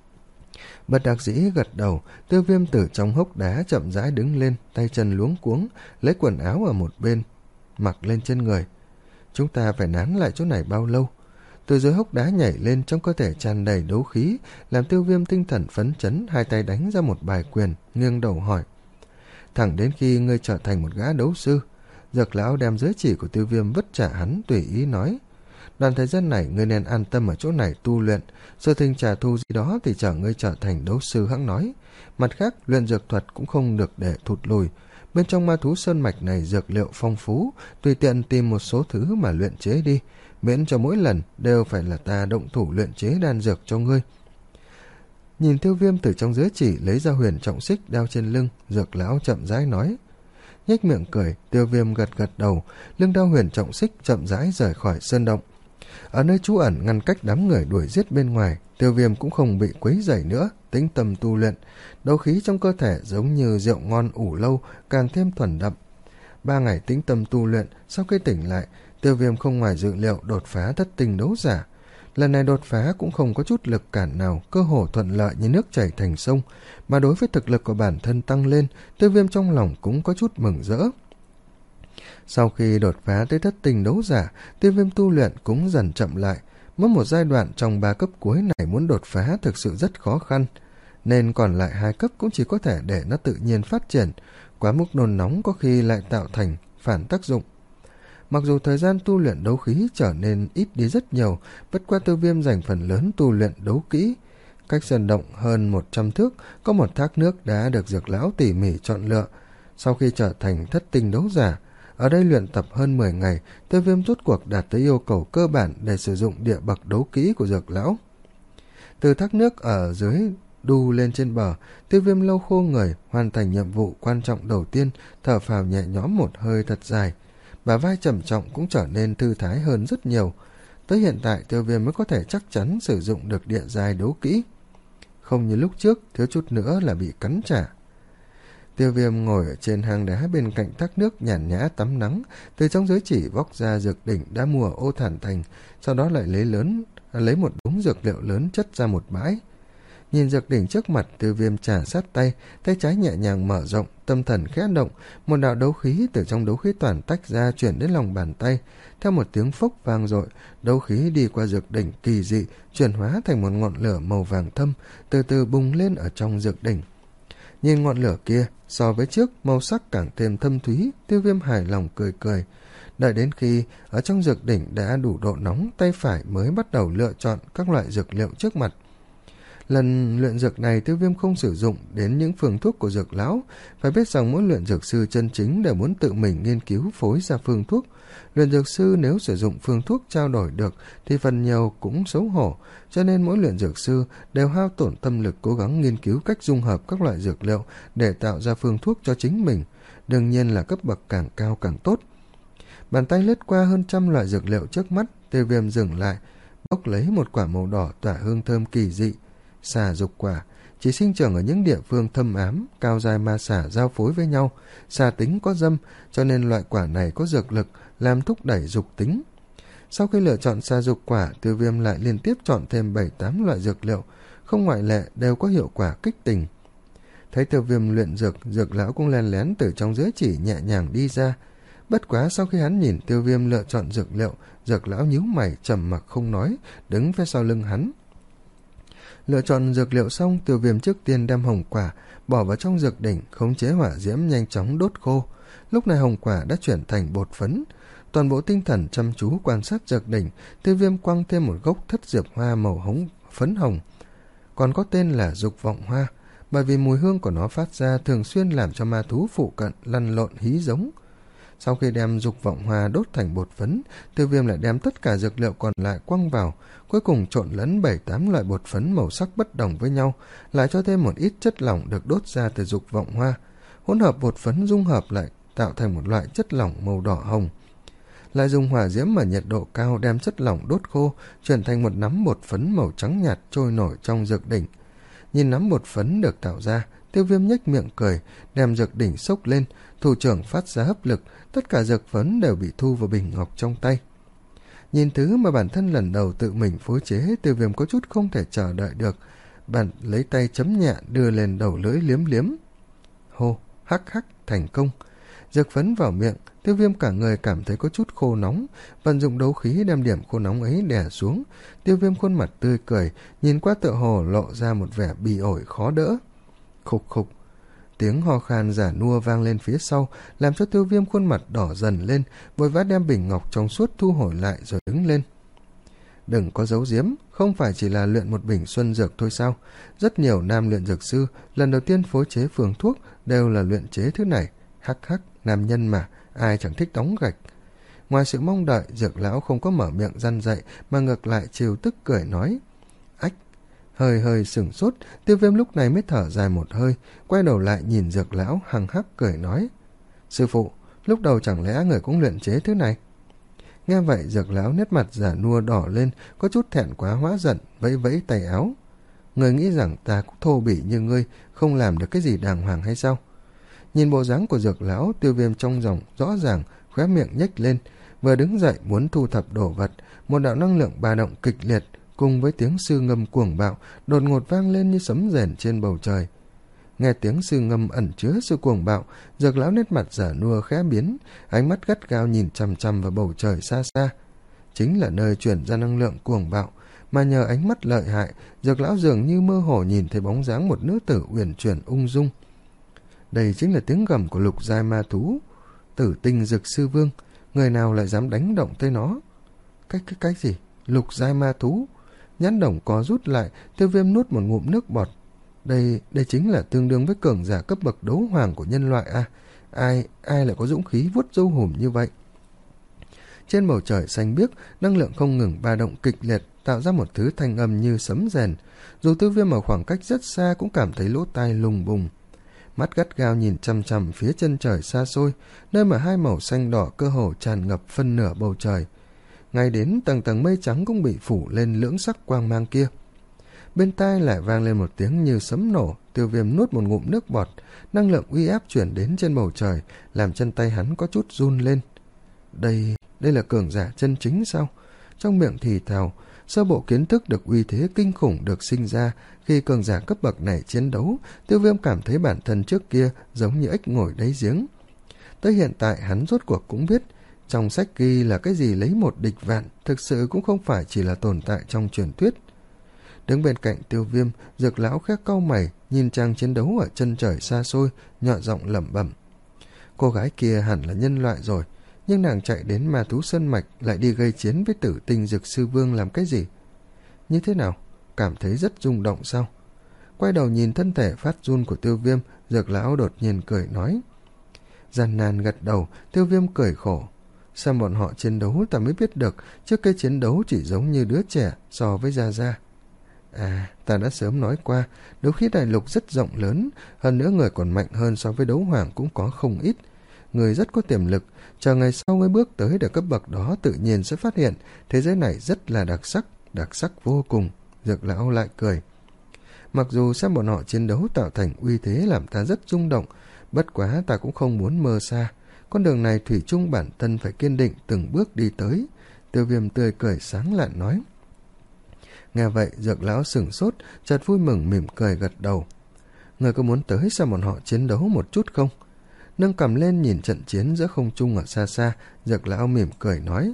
Bất đắc dĩ gật đầu, Tiêu Viêm từ trong hốc đá chậm rãi đứng lên, tay chân luống cuống, lấy quần áo ở một bên, mặc lên trên người. Chúng ta phải nán lại chỗ này bao lâu? Từ dưới hốc đá nhảy lên, trong cơ thể tràn đầy đấu khí, làm Tiêu Viêm tinh thần phấn chấn, hai tay đánh ra một bài quyền, nghiêng đầu hỏi. Thẳng đến khi ngươi trở thành một gã đấu sư. Dược lão đem giới chỉ của Tiêu Viêm vứt trả hắn, tùy ý nói. Đoạn thời gian này ngươi nên an tâm ở chỗ này tu luyện, sơ thinh trả thù gì đó thì chờ ngươi trở thành đấu sư hãng nói. Mặt khác, luyện dược thuật cũng không được để thụt lùi. Bên trong ma thú sơn mạch này dược liệu phong phú, tùy tiện tìm một số thứ mà luyện chế đi, miễn cho mỗi lần đều phải là ta động thủ luyện chế đan dược cho ngươi. Nhìn Tiêu Viêm từ trong giới chỉ lấy ra huyền trọng xích đeo trên lưng, Dược lão chậm rãi nói. Nhếch miệng cười, Tiêu Viêm gật gật đầu, lưng đeo huyền trọng xích chậm rãi rời khỏi sơn động. Ở nơi trú ẩn ngăn cách đám người đuổi giết bên ngoài, Tiêu Viêm cũng không bị quấy rầy nữa, tĩnh tâm tu luyện. Đấu khí trong cơ thể giống như rượu ngon ủ lâu, càng thêm thuần đậm. Ba ngày tĩnh tâm tu luyện, sau khi tỉnh lại, Tiêu Viêm không ngoài dự liệu đột phá thất tinh đấu giả. Lần này đột phá cũng không có chút lực cản nào, cơ hồ thuận lợi như nước chảy thành sông, mà đối với thực lực của bản thân tăng lên, Tiêu Viêm trong lòng cũng có chút mừng rỡ. Sau khi đột phá tới thất tinh đấu giả, Tiêu Viêm tu luyện cũng dần chậm lại. Mất một giai đoạn trong ba cấp cuối này muốn đột phá thực sự rất khó khăn, nên còn lại hai cấp cũng chỉ có thể để nó tự nhiên phát triển. Quá mức nôn nóng có khi lại tạo thành phản tác dụng. Mặc dù thời gian tu luyện đấu khí trở nên ít đi rất nhiều, bất quá Tiêu Viêm dành phần lớn tu luyện đấu kỹ. Cách sơn động hơn một trăm thước, có một thác nước đã được Dược lão tỉ mỉ chọn lựa. Sau khi trở thành thất tinh đấu giả, ở đây luyện tập hơn mười ngày, Tiêu Viêm rốt cuộc đạt tới yêu cầu cơ bản để sử dụng địa bậc đấu kỹ của Dược lão. Từ thác nước ở dưới đu lên trên bờ, Tiêu Viêm lau khô người, hoàn thành nhiệm vụ quan trọng đầu tiên, thở phào nhẹ nhõm một hơi thật dài. Bả vai trầm trọng cũng trở nên thư thái hơn rất nhiều. Tới hiện tại Tiêu Viêm mới có thể chắc chắn sử dụng được địa giai đấu kỹ. Không như lúc trước, thiếu chút nữa là bị cắn trả. Tiêu Viêm ngồi ở trên hang đá bên cạnh thác nước nhàn nhã tắm nắng, từ trong giới chỉ vóc ra dược đỉnh đã mua ở Ô Thản Thành, sau đó lại lấy lớn lấy một đống dược liệu lớn chất ra một bãi. Nhìn dược đỉnh trước mặt, Tiêu Viêm trà sát tay, tay trái nhẹ nhàng mở rộng, tâm thần khẽ động, một đạo đấu khí từ trong đấu khí toàn tách ra chuyển đến lòng bàn tay. Theo một tiếng phốc vang dội, đấu khí đi qua dược đỉnh kỳ dị, chuyển hóa thành một ngọn lửa màu vàng thâm, từ từ bùng lên ở trong dược đỉnh. Nhìn ngọn lửa kia, so với trước, màu sắc càng thêm thâm thúy, Tiêu Viêm hài lòng cười cười. Đợi đến khi ở trong dược đỉnh đã đủ độ nóng, tay phải mới bắt đầu lựa chọn các loại dược liệu trước mặt. Lần luyện dược này Tiêu Viêm không sử dụng đến những phương thuốc của Dược lão. Phải biết rằng mỗi luyện dược sư chân chính đều muốn tự mình nghiên cứu phối ra phương thuốc. Luyện dược sư nếu sử dụng phương thuốc trao đổi được thì phần nhiều cũng xấu hổ, cho nên mỗi luyện dược sư đều hao tổn tâm lực cố gắng nghiên cứu cách dung hợp các loại dược liệu để tạo ra phương thuốc cho chính mình. Đương nhiên là cấp bậc càng cao càng tốt. Bàn tay lướt qua hơn trăm loại dược liệu trước mắt, Tiêu Viêm dừng lại, bốc lấy một quả màu đỏ tỏa hương thơm kỳ dị. Xà dục quả chỉ sinh trưởng ở những địa phương thâm ám, cao giai ma xà giao phối với nhau, xà tính có dâm, cho nên loại quả này có dược lực làm thúc đẩy dục tính. Sau khi lựa chọn xa dục quả, Tiêu Viêm lại liên tiếp chọn thêm bảy tám loại dược liệu, không ngoại lệ đều có hiệu quả kích tình. Thấy Tiêu Viêm luyện dược, Dược lão cũng len lén từ trong giới chỉ nhẹ nhàng đi ra. Bất quá sau khi hắn nhìn Tiêu Viêm lựa chọn dược liệu, Dược lão nhíu mày trầm mặc không nói, đứng phía sau lưng hắn. Lựa chọn dược liệu xong, Tiêu Viêm trước tiên đem hồng quả bỏ vào trong dược đỉnh, khống chế hỏa diễm nhanh chóng đốt khô. Lúc này hồng quả đã chuyển thành bột phấn. Toàn bộ tinh thần chăm chú quan sát dược đỉnh, Tiêu Viêm quăng thêm một gốc thất diệp hoa màu hống phấn hồng, còn có tên là dục vọng hoa, bởi vì mùi hương của nó phát ra thường xuyên làm cho ma thú phụ cận lăn lộn hí giống. Sau khi đem dục vọng hoa đốt thành bột phấn, Tiêu Viêm lại đem tất cả dược liệu còn lại quăng vào, cuối cùng trộn lẫn bảy tám loại bột phấn màu sắc bất đồng với nhau, lại cho thêm một ít chất lỏng được đốt ra từ dục vọng hoa. Hỗn hợp bột phấn dung hợp lại tạo thành một loại chất lỏng màu đỏ hồng. Lại dùng hỏa diễm ở nhiệt độ cao đem chất lỏng đốt khô, chuyển thành một nắm bột phấn màu trắng nhạt trôi nổi trong dược đỉnh. Nhìn nắm bột phấn được tạo ra, Tiêu Viêm nhếch miệng cười, đem dược đỉnh xốc lên, thủ trưởng phát ra hấp lực, tất cả dược phấn đều bị thu vào bình ngọc trong tay. Nhìn thứ mà bản thân lần đầu tự mình phối chế, Tiêu Viêm có chút không thể chờ đợi được. Bạn lấy tay chấm nhẹ đưa lên đầu lưỡi liếm liếm. Hô, hắc hắc, thành công. Dược phấn vào miệng, Tiêu Viêm cả người cảm thấy có chút khô nóng, vận dụng đấu khí đem điểm khô nóng ấy đè xuống. Tiêu Viêm khuôn mặt tươi cười, nhìn qua tựa hồ lộ ra một vẻ bỉ ổi khó đỡ. Khục khục, tiếng ho khan giả nua vang lên phía sau, làm cho Tiêu Viêm khuôn mặt đỏ dần lên, vội vã đem bình ngọc trong suốt thu hồi lại rồi đứng lên. Đừng có giấu giếm, không phải chỉ là luyện một bình xuân dược thôi sao? Rất nhiều nam luyện dược sư lần đầu tiên phối chế phương thuốc đều là luyện chế thứ này. Hắc hắc, nam nhân mà, ai chẳng thích đóng gạch. Ngoài sự mong đợi, Dược lão không có mở miệng răn dạy, mà ngược lại trêu tức cười nói. Ách, hơi hơi sửng sốt, Tiêu Viêm lúc này mới thở dài một hơi, quay đầu lại nhìn Dược lão hằng hắc cười nói. Sư phụ, lúc đầu chẳng lẽ người cũng luyện chế thứ này? Nghe vậy, Dược lão nét mặt giả nua đỏ lên, có chút thẹn quá hóa giận, vẫy vẫy tay áo. Người nghĩ rằng ta cũng thô bỉ như ngươi, không làm được cái gì đàng hoàng hay sao? Nhìn bộ dáng của Dược lão, Tiêu Viêm trong lòng rõ ràng, khóe miệng nhếch lên, vừa đứng dậy muốn thu thập đồ vật, một đạo năng lượng ba động kịch liệt cùng với tiếng sư ngâm cuồng bạo đột ngột vang lên như sấm rền trên bầu trời. Nghe tiếng sư ngâm ẩn chứa sự cuồng bạo, Dược lão nét mặt giả nua khẽ biến, ánh mắt gắt gao nhìn chằm chằm vào bầu trời xa xa. Chính là nơi truyền ra năng lượng cuồng bạo, mà nhờ ánh mắt lợi hại, Dược lão dường như mơ hồ nhìn thấy bóng dáng một nữ tử uyển chuyển ung dung. Đây chính là tiếng gầm của lục giai ma thú, Tử Tinh Dực Sư Vương, người nào lại dám đánh động tới nó? Cái cái cái gì? Lục giai ma thú? Nhãn đồng có rút lại, Tiêu Viêm nuốt một ngụm nước bọt. Đây, đây chính là tương đương với cường giả cấp bậc đấu hoàng của nhân loại à? Ai, ai lại có dũng khí vuốt râu hùm như vậy? Trên bầu trời xanh biếc, năng lượng không ngừng ba động kịch liệt, tạo ra một thứ thanh âm như sấm rền. Dù Tiêu Viêm ở khoảng cách rất xa cũng cảm thấy lỗ tai lùng bùng. Mắt gắt gao nhìn chằm chằm phía chân trời xa xôi, nơi mà hai màu xanh đỏ cơ hồ tràn ngập phân nửa bầu trời. Ngay đến tầng tầng mây trắng cũng bị phủ lên lưỡng sắc quang mang kia. Bên tai lại vang lên một tiếng như sấm nổ, Tiêu Viêm nuốt một ngụm nước bọt, năng lượng uy áp chuyển đến trên bầu trời, làm chân tay hắn có chút run lên. Đây, đây là cường giả chân chính sao? Trong miệng thì thào, sơ bộ kiến thức được uy thế kinh khủng được sinh ra khi cường giả cấp bậc này chiến đấu. Tiêu Viêm cảm thấy bản thân trước kia giống như ếch ngồi đáy giếng. Tới hiện tại hắn rốt cuộc cũng biết, trong sách ghi là cái gì lấy một địch vạn, thực sự cũng không phải chỉ là tồn tại trong truyền thuyết. Đứng bên cạnh Tiêu Viêm, Dược lão khẽ cau mày, nhìn trang chiến đấu ở chân trời xa xôi, nhỏ giọng lẩm bẩm. Cô gái kia hẳn là nhân loại rồi, nhưng nàng chạy đến ma thú sơn mạch lại đi gây chiến với Tử Tinh Dực Sư Vương làm cái gì? Như thế nào? Cảm thấy rất rung động sao? Quay đầu nhìn thân thể phát run của Tiêu Viêm, Dược lão đột nhiên cười nói. Gian nan gật đầu, Tiêu Viêm cười khổ. Sao bọn họ chiến đấu ta mới biết được, trước cái chiến đấu chỉ giống như đứa trẻ so với Gia Gia. À, ta đã sớm nói qua, đấu khí đại lục rất rộng lớn, hơn nữa người còn mạnh hơn so với đấu hoàng cũng có không ít. Người rất có tiềm lực, chờ ngày sau mới bước tới được cấp bậc đó tự nhiên sẽ phát hiện thế giới này rất là đặc sắc, đặc sắc vô cùng. Dược lão lại cười. Mặc dù xem bọn họ chiến đấu tạo thành uy thế làm ta rất rung động, bất quá ta cũng không muốn mơ xa. Con đường này thủy chung bản thân phải kiên định từng bước đi tới. Tiêu Viêm tươi cười sáng lạn nói. Nghe vậy, Dược lão sửng sốt, chợt vui mừng mỉm cười gật đầu. Người có muốn tới xem bọn họ chiến đấu một chút không? Nâng cầm lên nhìn trận chiến giữa không trung ở xa xa, Dược lão mỉm cười nói.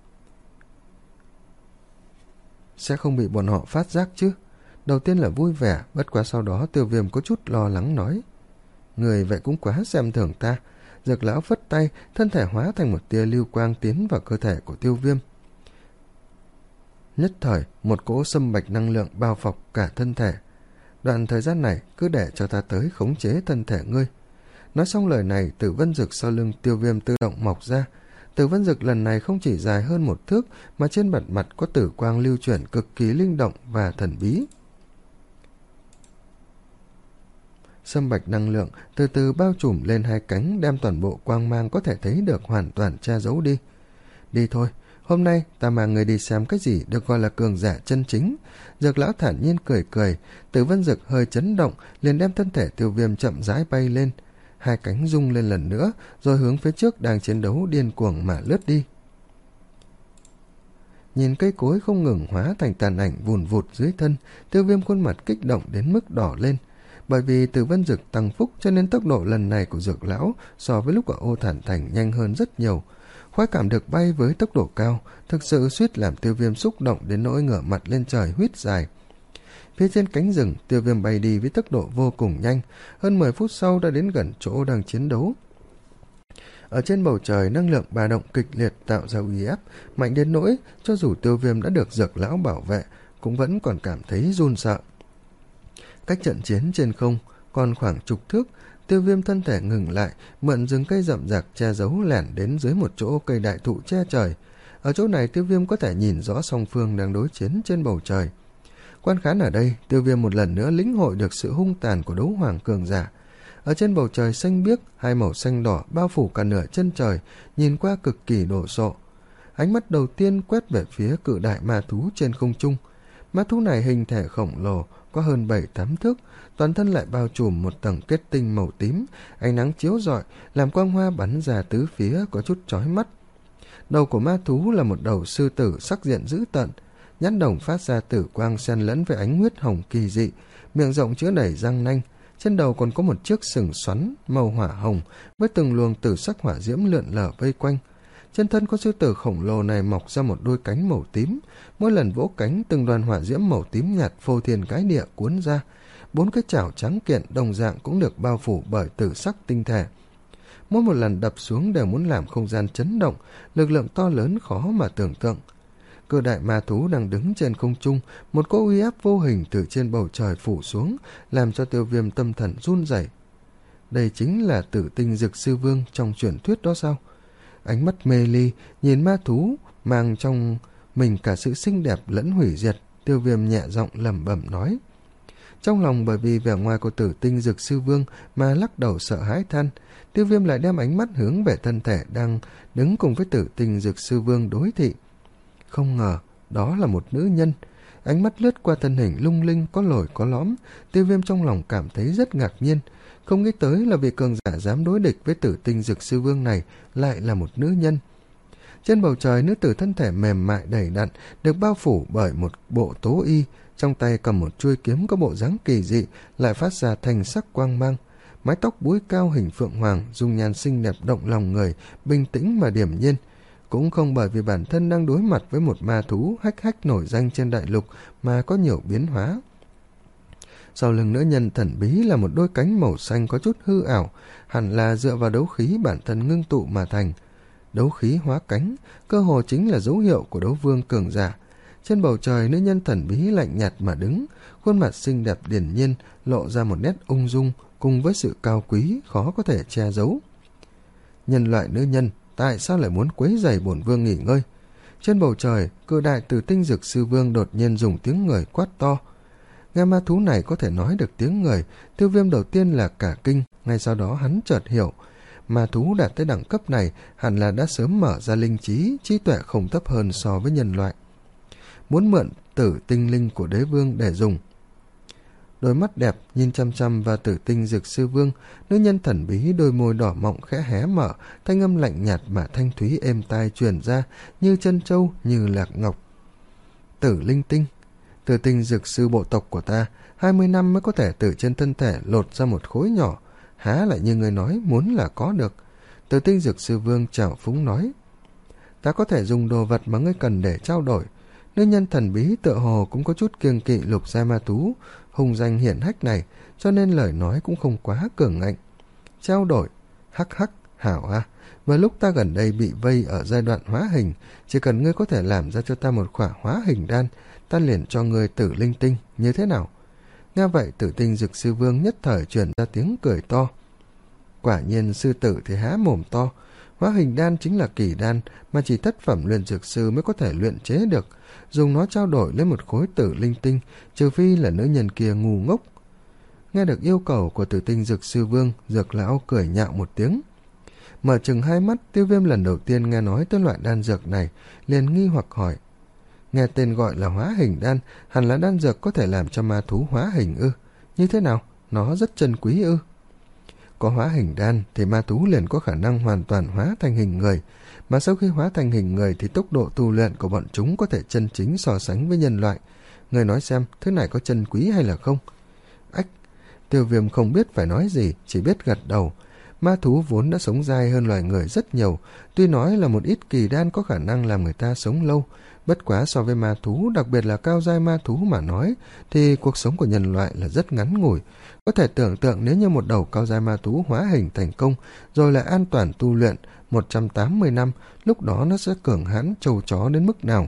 Sẽ không bị bọn họ phát giác chứ? Đầu tiên là vui vẻ, bất quá sau đó Tiêu Viêm có chút lo lắng nói. Người vậy cũng quá xem thường ta. Dược lão phất tay, thân thể hóa thành một tia lưu quang tiến vào cơ thể của Tiêu Viêm. Nhất thời, một cỗ xâm bạch năng lượng bao phọc cả thân thể. Đoạn thời gian này cứ để cho ta tới khống chế thân thể ngươi. Nói xong lời này, Tử Vân Dực sau lưng Tiêu Viêm tự động mọc ra. Tử Vân Dực lần này không chỉ dài hơn một thước, mà trên mặt mặt có tử quang lưu chuyển cực kỳ linh động và thần bí. Xâm bạch năng lượng từ từ bao trùm lên hai cánh, đem toàn bộ quang mang có thể thấy được hoàn toàn che giấu đi. Đi thôi, hôm nay ta mang người đi xem cái gì được gọi là cường giả chân chính. Dược lão thản nhiên cười cười, Tử Vân Dực hơi chấn động, liền đem thân thể Tiêu Viêm chậm rãi bay lên. Hai cánh rung lên lần nữa, rồi hướng phía trước đang chiến đấu điên cuồng mà lướt đi. Nhìn cây cối không ngừng hóa thành tàn ảnh vùn vụt dưới thân, Tiêu Viêm khuôn mặt kích động đến mức đỏ lên. Bởi vì Tử Vân Dực tăng phúc cho nên tốc độ lần này của Dược lão so với lúc ở Ô Thản Thành nhanh hơn rất nhiều. Khoái cảm được bay với tốc độ cao, thực sự suýt làm Tiêu Viêm xúc động đến nỗi ngửa mặt lên trời huýt dài. Phía trên cánh rừng, Tiêu Viêm bay đi với tốc độ vô cùng nhanh, hơn mười phút sau đã đến gần chỗ đang chiến đấu. Ở trên bầu trời, năng lượng ba động kịch liệt tạo ra uy áp mạnh đến nỗi cho dù Tiêu Viêm đã được Dược lão bảo vệ cũng vẫn còn cảm thấy run sợ. Cách trận chiến trên không còn khoảng chục thước, Tiêu Viêm thân thể ngừng lại, mượn rừng cây rậm rạp che giấu lẻn đến dưới một chỗ cây đại thụ che trời. Ở chỗ này Tiêu Viêm có thể nhìn rõ song phương đang đối chiến trên bầu trời. Quan khán ở đây, Tiêu Viêm một lần nữa lĩnh hội được sự hung tàn của đấu hoàng cường giả. Ở trên bầu trời xanh biếc, hai màu xanh đỏ bao phủ cả nửa chân trời, nhìn qua cực kỳ đồ sộ. Ánh mắt đầu tiên quét về phía cự đại ma thú trên không trung. Ma thú này hình thể khổng lồ, có hơn bảy tám thước, toàn thân lại bao trùm một tầng kết tinh màu tím, ánh nắng chiếu rọi, làm quang hoa bắn ra tứ phía có chút chói mắt. Đầu của ma thú là một đầu sư tử sắc diện dữ tợn, nhãn đồng phát ra tử quang xen lẫn với ánh huyết hồng kỳ dị, miệng rộng chứa đầy răng nanh, trên đầu còn có một chiếc sừng xoắn màu hỏa hồng với từng luồng tử sắc hỏa diễm lượn lờ vây quanh. Trên thân con sư tử khổng lồ này mọc ra một đôi cánh màu tím, mỗi lần vỗ cánh từng đoàn hỏa diễm màu tím nhạt phô thiên cái địa cuốn ra. Bốn cái chảo trắng kiện đồng dạng cũng được bao phủ bởi tử sắc tinh thể. Mỗi một lần đập xuống đều muốn làm không gian chấn động, lực lượng to lớn khó mà tưởng tượng. Cơ đại ma thú đang đứng trên không trung, một cỗ uy áp vô hình từ trên bầu trời phủ xuống, làm cho Tiêu Viêm tâm thần run rẩy. Đây chính là Tử Tinh Dực Sư Vương trong truyền thuyết đó sao? Ánh mắt mê ly nhìn ma thú mang trong mình cả sự xinh đẹp lẫn hủy diệt, Tiêu Viêm nhẹ giọng lẩm bẩm nói. Trong lòng bởi vì vẻ ngoài của Tử Tinh Dực Sư Vương mà lắc đầu sợ hãi than, Tiêu Viêm lại đem ánh mắt hướng về thân thể đang đứng cùng với Tử Tinh Dực Sư Vương đối thị. Không ngờ đó là một nữ nhân. Ánh mắt lướt qua thân hình lung linh có lồi có lõm, Tiêu Viêm trong lòng cảm thấy rất ngạc nhiên. Không nghĩ tới là vị cường giả dám đối địch với Tử Tinh Dực Sư Vương này lại là một nữ nhân. Trên bầu trời, nữ tử thân thể mềm mại đầy đặn được bao phủ bởi một bộ tố y, trong tay cầm một chuôi kiếm có bộ dáng kỳ dị, lại phát ra thành sắc quang mang. Mái tóc búi cao hình phượng hoàng, dung nhan xinh đẹp động lòng người, bình tĩnh mà điềm nhiên. Cũng không bởi vì bản thân đang đối mặt với một ma thú hách hách nổi danh trên đại lục mà có nhiều biến hóa. Sau lưng nữ nhân thần bí là một đôi cánh màu xanh có chút hư ảo, hẳn là dựa vào đấu khí bản thân ngưng tụ mà thành. Đấu khí hóa cánh, cơ hồ chính là dấu hiệu của đấu vương cường giả. Trên bầu trời, nữ nhân thần bí lạnh nhạt mà đứng, khuôn mặt xinh đẹp điển nhiên, lộ ra một nét ung dung cùng với sự cao quý khó có thể che giấu. Nhân loại nữ nhân, tại sao lại muốn quấy rầy bổn vương nghỉ ngơi? Trên bầu trời, cự đại Tử Tinh Dực Sư Vương đột nhiên dùng tiếng người quát to. Nghe ma thú này có thể nói được tiếng người, Tiêu Viêm đầu tiên là cả kinh, ngay sau đó hắn chợt hiểu. Ma thú đạt tới đẳng cấp này hẳn là đã sớm mở ra linh trí, trí tuệ không thấp hơn so với nhân loại. Muốn mượn tử tinh linh của đế vương để dùng. đôi mắt đẹp nhìn chăm chăm vào Tử Tinh Dược Sư Vương. Nữ nhân thần bí đôi môi đỏ mọng khẽ hé mở, thanh âm lạnh nhạt mà thanh thúy êm tai truyền ra, như chân châu, như lạc ngọc. Tử Linh Tinh, Tử Tinh Dược Sư bộ tộc của ta, hai mươi năm mới có thể từ trên thân thể lột ra một khối nhỏ, há lại như người nói muốn là có được. Tử Tinh Dược Sư Vương trào phúng nói, ta có thể dùng đồ vật mà ngươi cần để trao đổi. Nữ nhân thần bí tựa hồ cũng có chút kiêng kỵ lục gia ma thú hùng danh hiển hách này, cho nên lời nói cũng không quá cường ngạnh. Trao đổi? Hắc hắc, hảo à, và lúc ta gần đây bị vây ở giai đoạn hóa hình, chỉ cần ngươi có thể làm ra cho ta một khỏa hóa hình đan, ta liền cho ngươi Tử Linh Tinh, như thế nào? Nghe vậy Tử Tinh Dược Sư Vương nhất thời truyền ra tiếng cười to. Quả nhiên sư tử thì há mồm to. Hóa hình đan chính là kỳ đan mà chỉ thất phẩm luyện dược sư mới có thể luyện chế được, dùng nó trao đổi lấy một khối Tử Linh Tinh, trừ phi là nữ nhân kia ngu ngốc. Nghe được yêu cầu của Tử Tinh Dược Sư Vương, Dược lão cười nhạo một tiếng. Mở chừng hai mắt, Tiêu Viêm lần đầu tiên nghe nói tới loại đan dược này, liền nghi hoặc hỏi, nghe tên gọi là hóa hình đan, hẳn là đan dược có thể làm cho ma thú hóa hình ư? Như thế nào? Nó rất chân quý ư? Có hóa hình đan thì ma thú liền có khả năng hoàn toàn hóa thành hình người, mà sau khi hóa thành hình người thì tốc độ tu luyện của bọn chúng có thể chân chính so sánh với nhân loại. Người nói xem, thứ này có chân quý hay là không? Ách, Tiêu Viêm không biết phải nói gì, chỉ biết gật đầu. Ma thú vốn đã sống dai hơn loài người rất nhiều, tuy nói là một ít kỳ đan có khả năng làm người ta sống lâu, bất quá so với ma thú, đặc biệt là cao giai ma thú mà nói, thì cuộc sống của nhân loại là rất ngắn ngủi. Có thể tưởng tượng nếu như một đầu cao giai ma thú hóa hình thành công, rồi lại an toàn tu luyện một trăm tám mươi năm, lúc đó nó sẽ cường hãn trâu chó đến mức nào.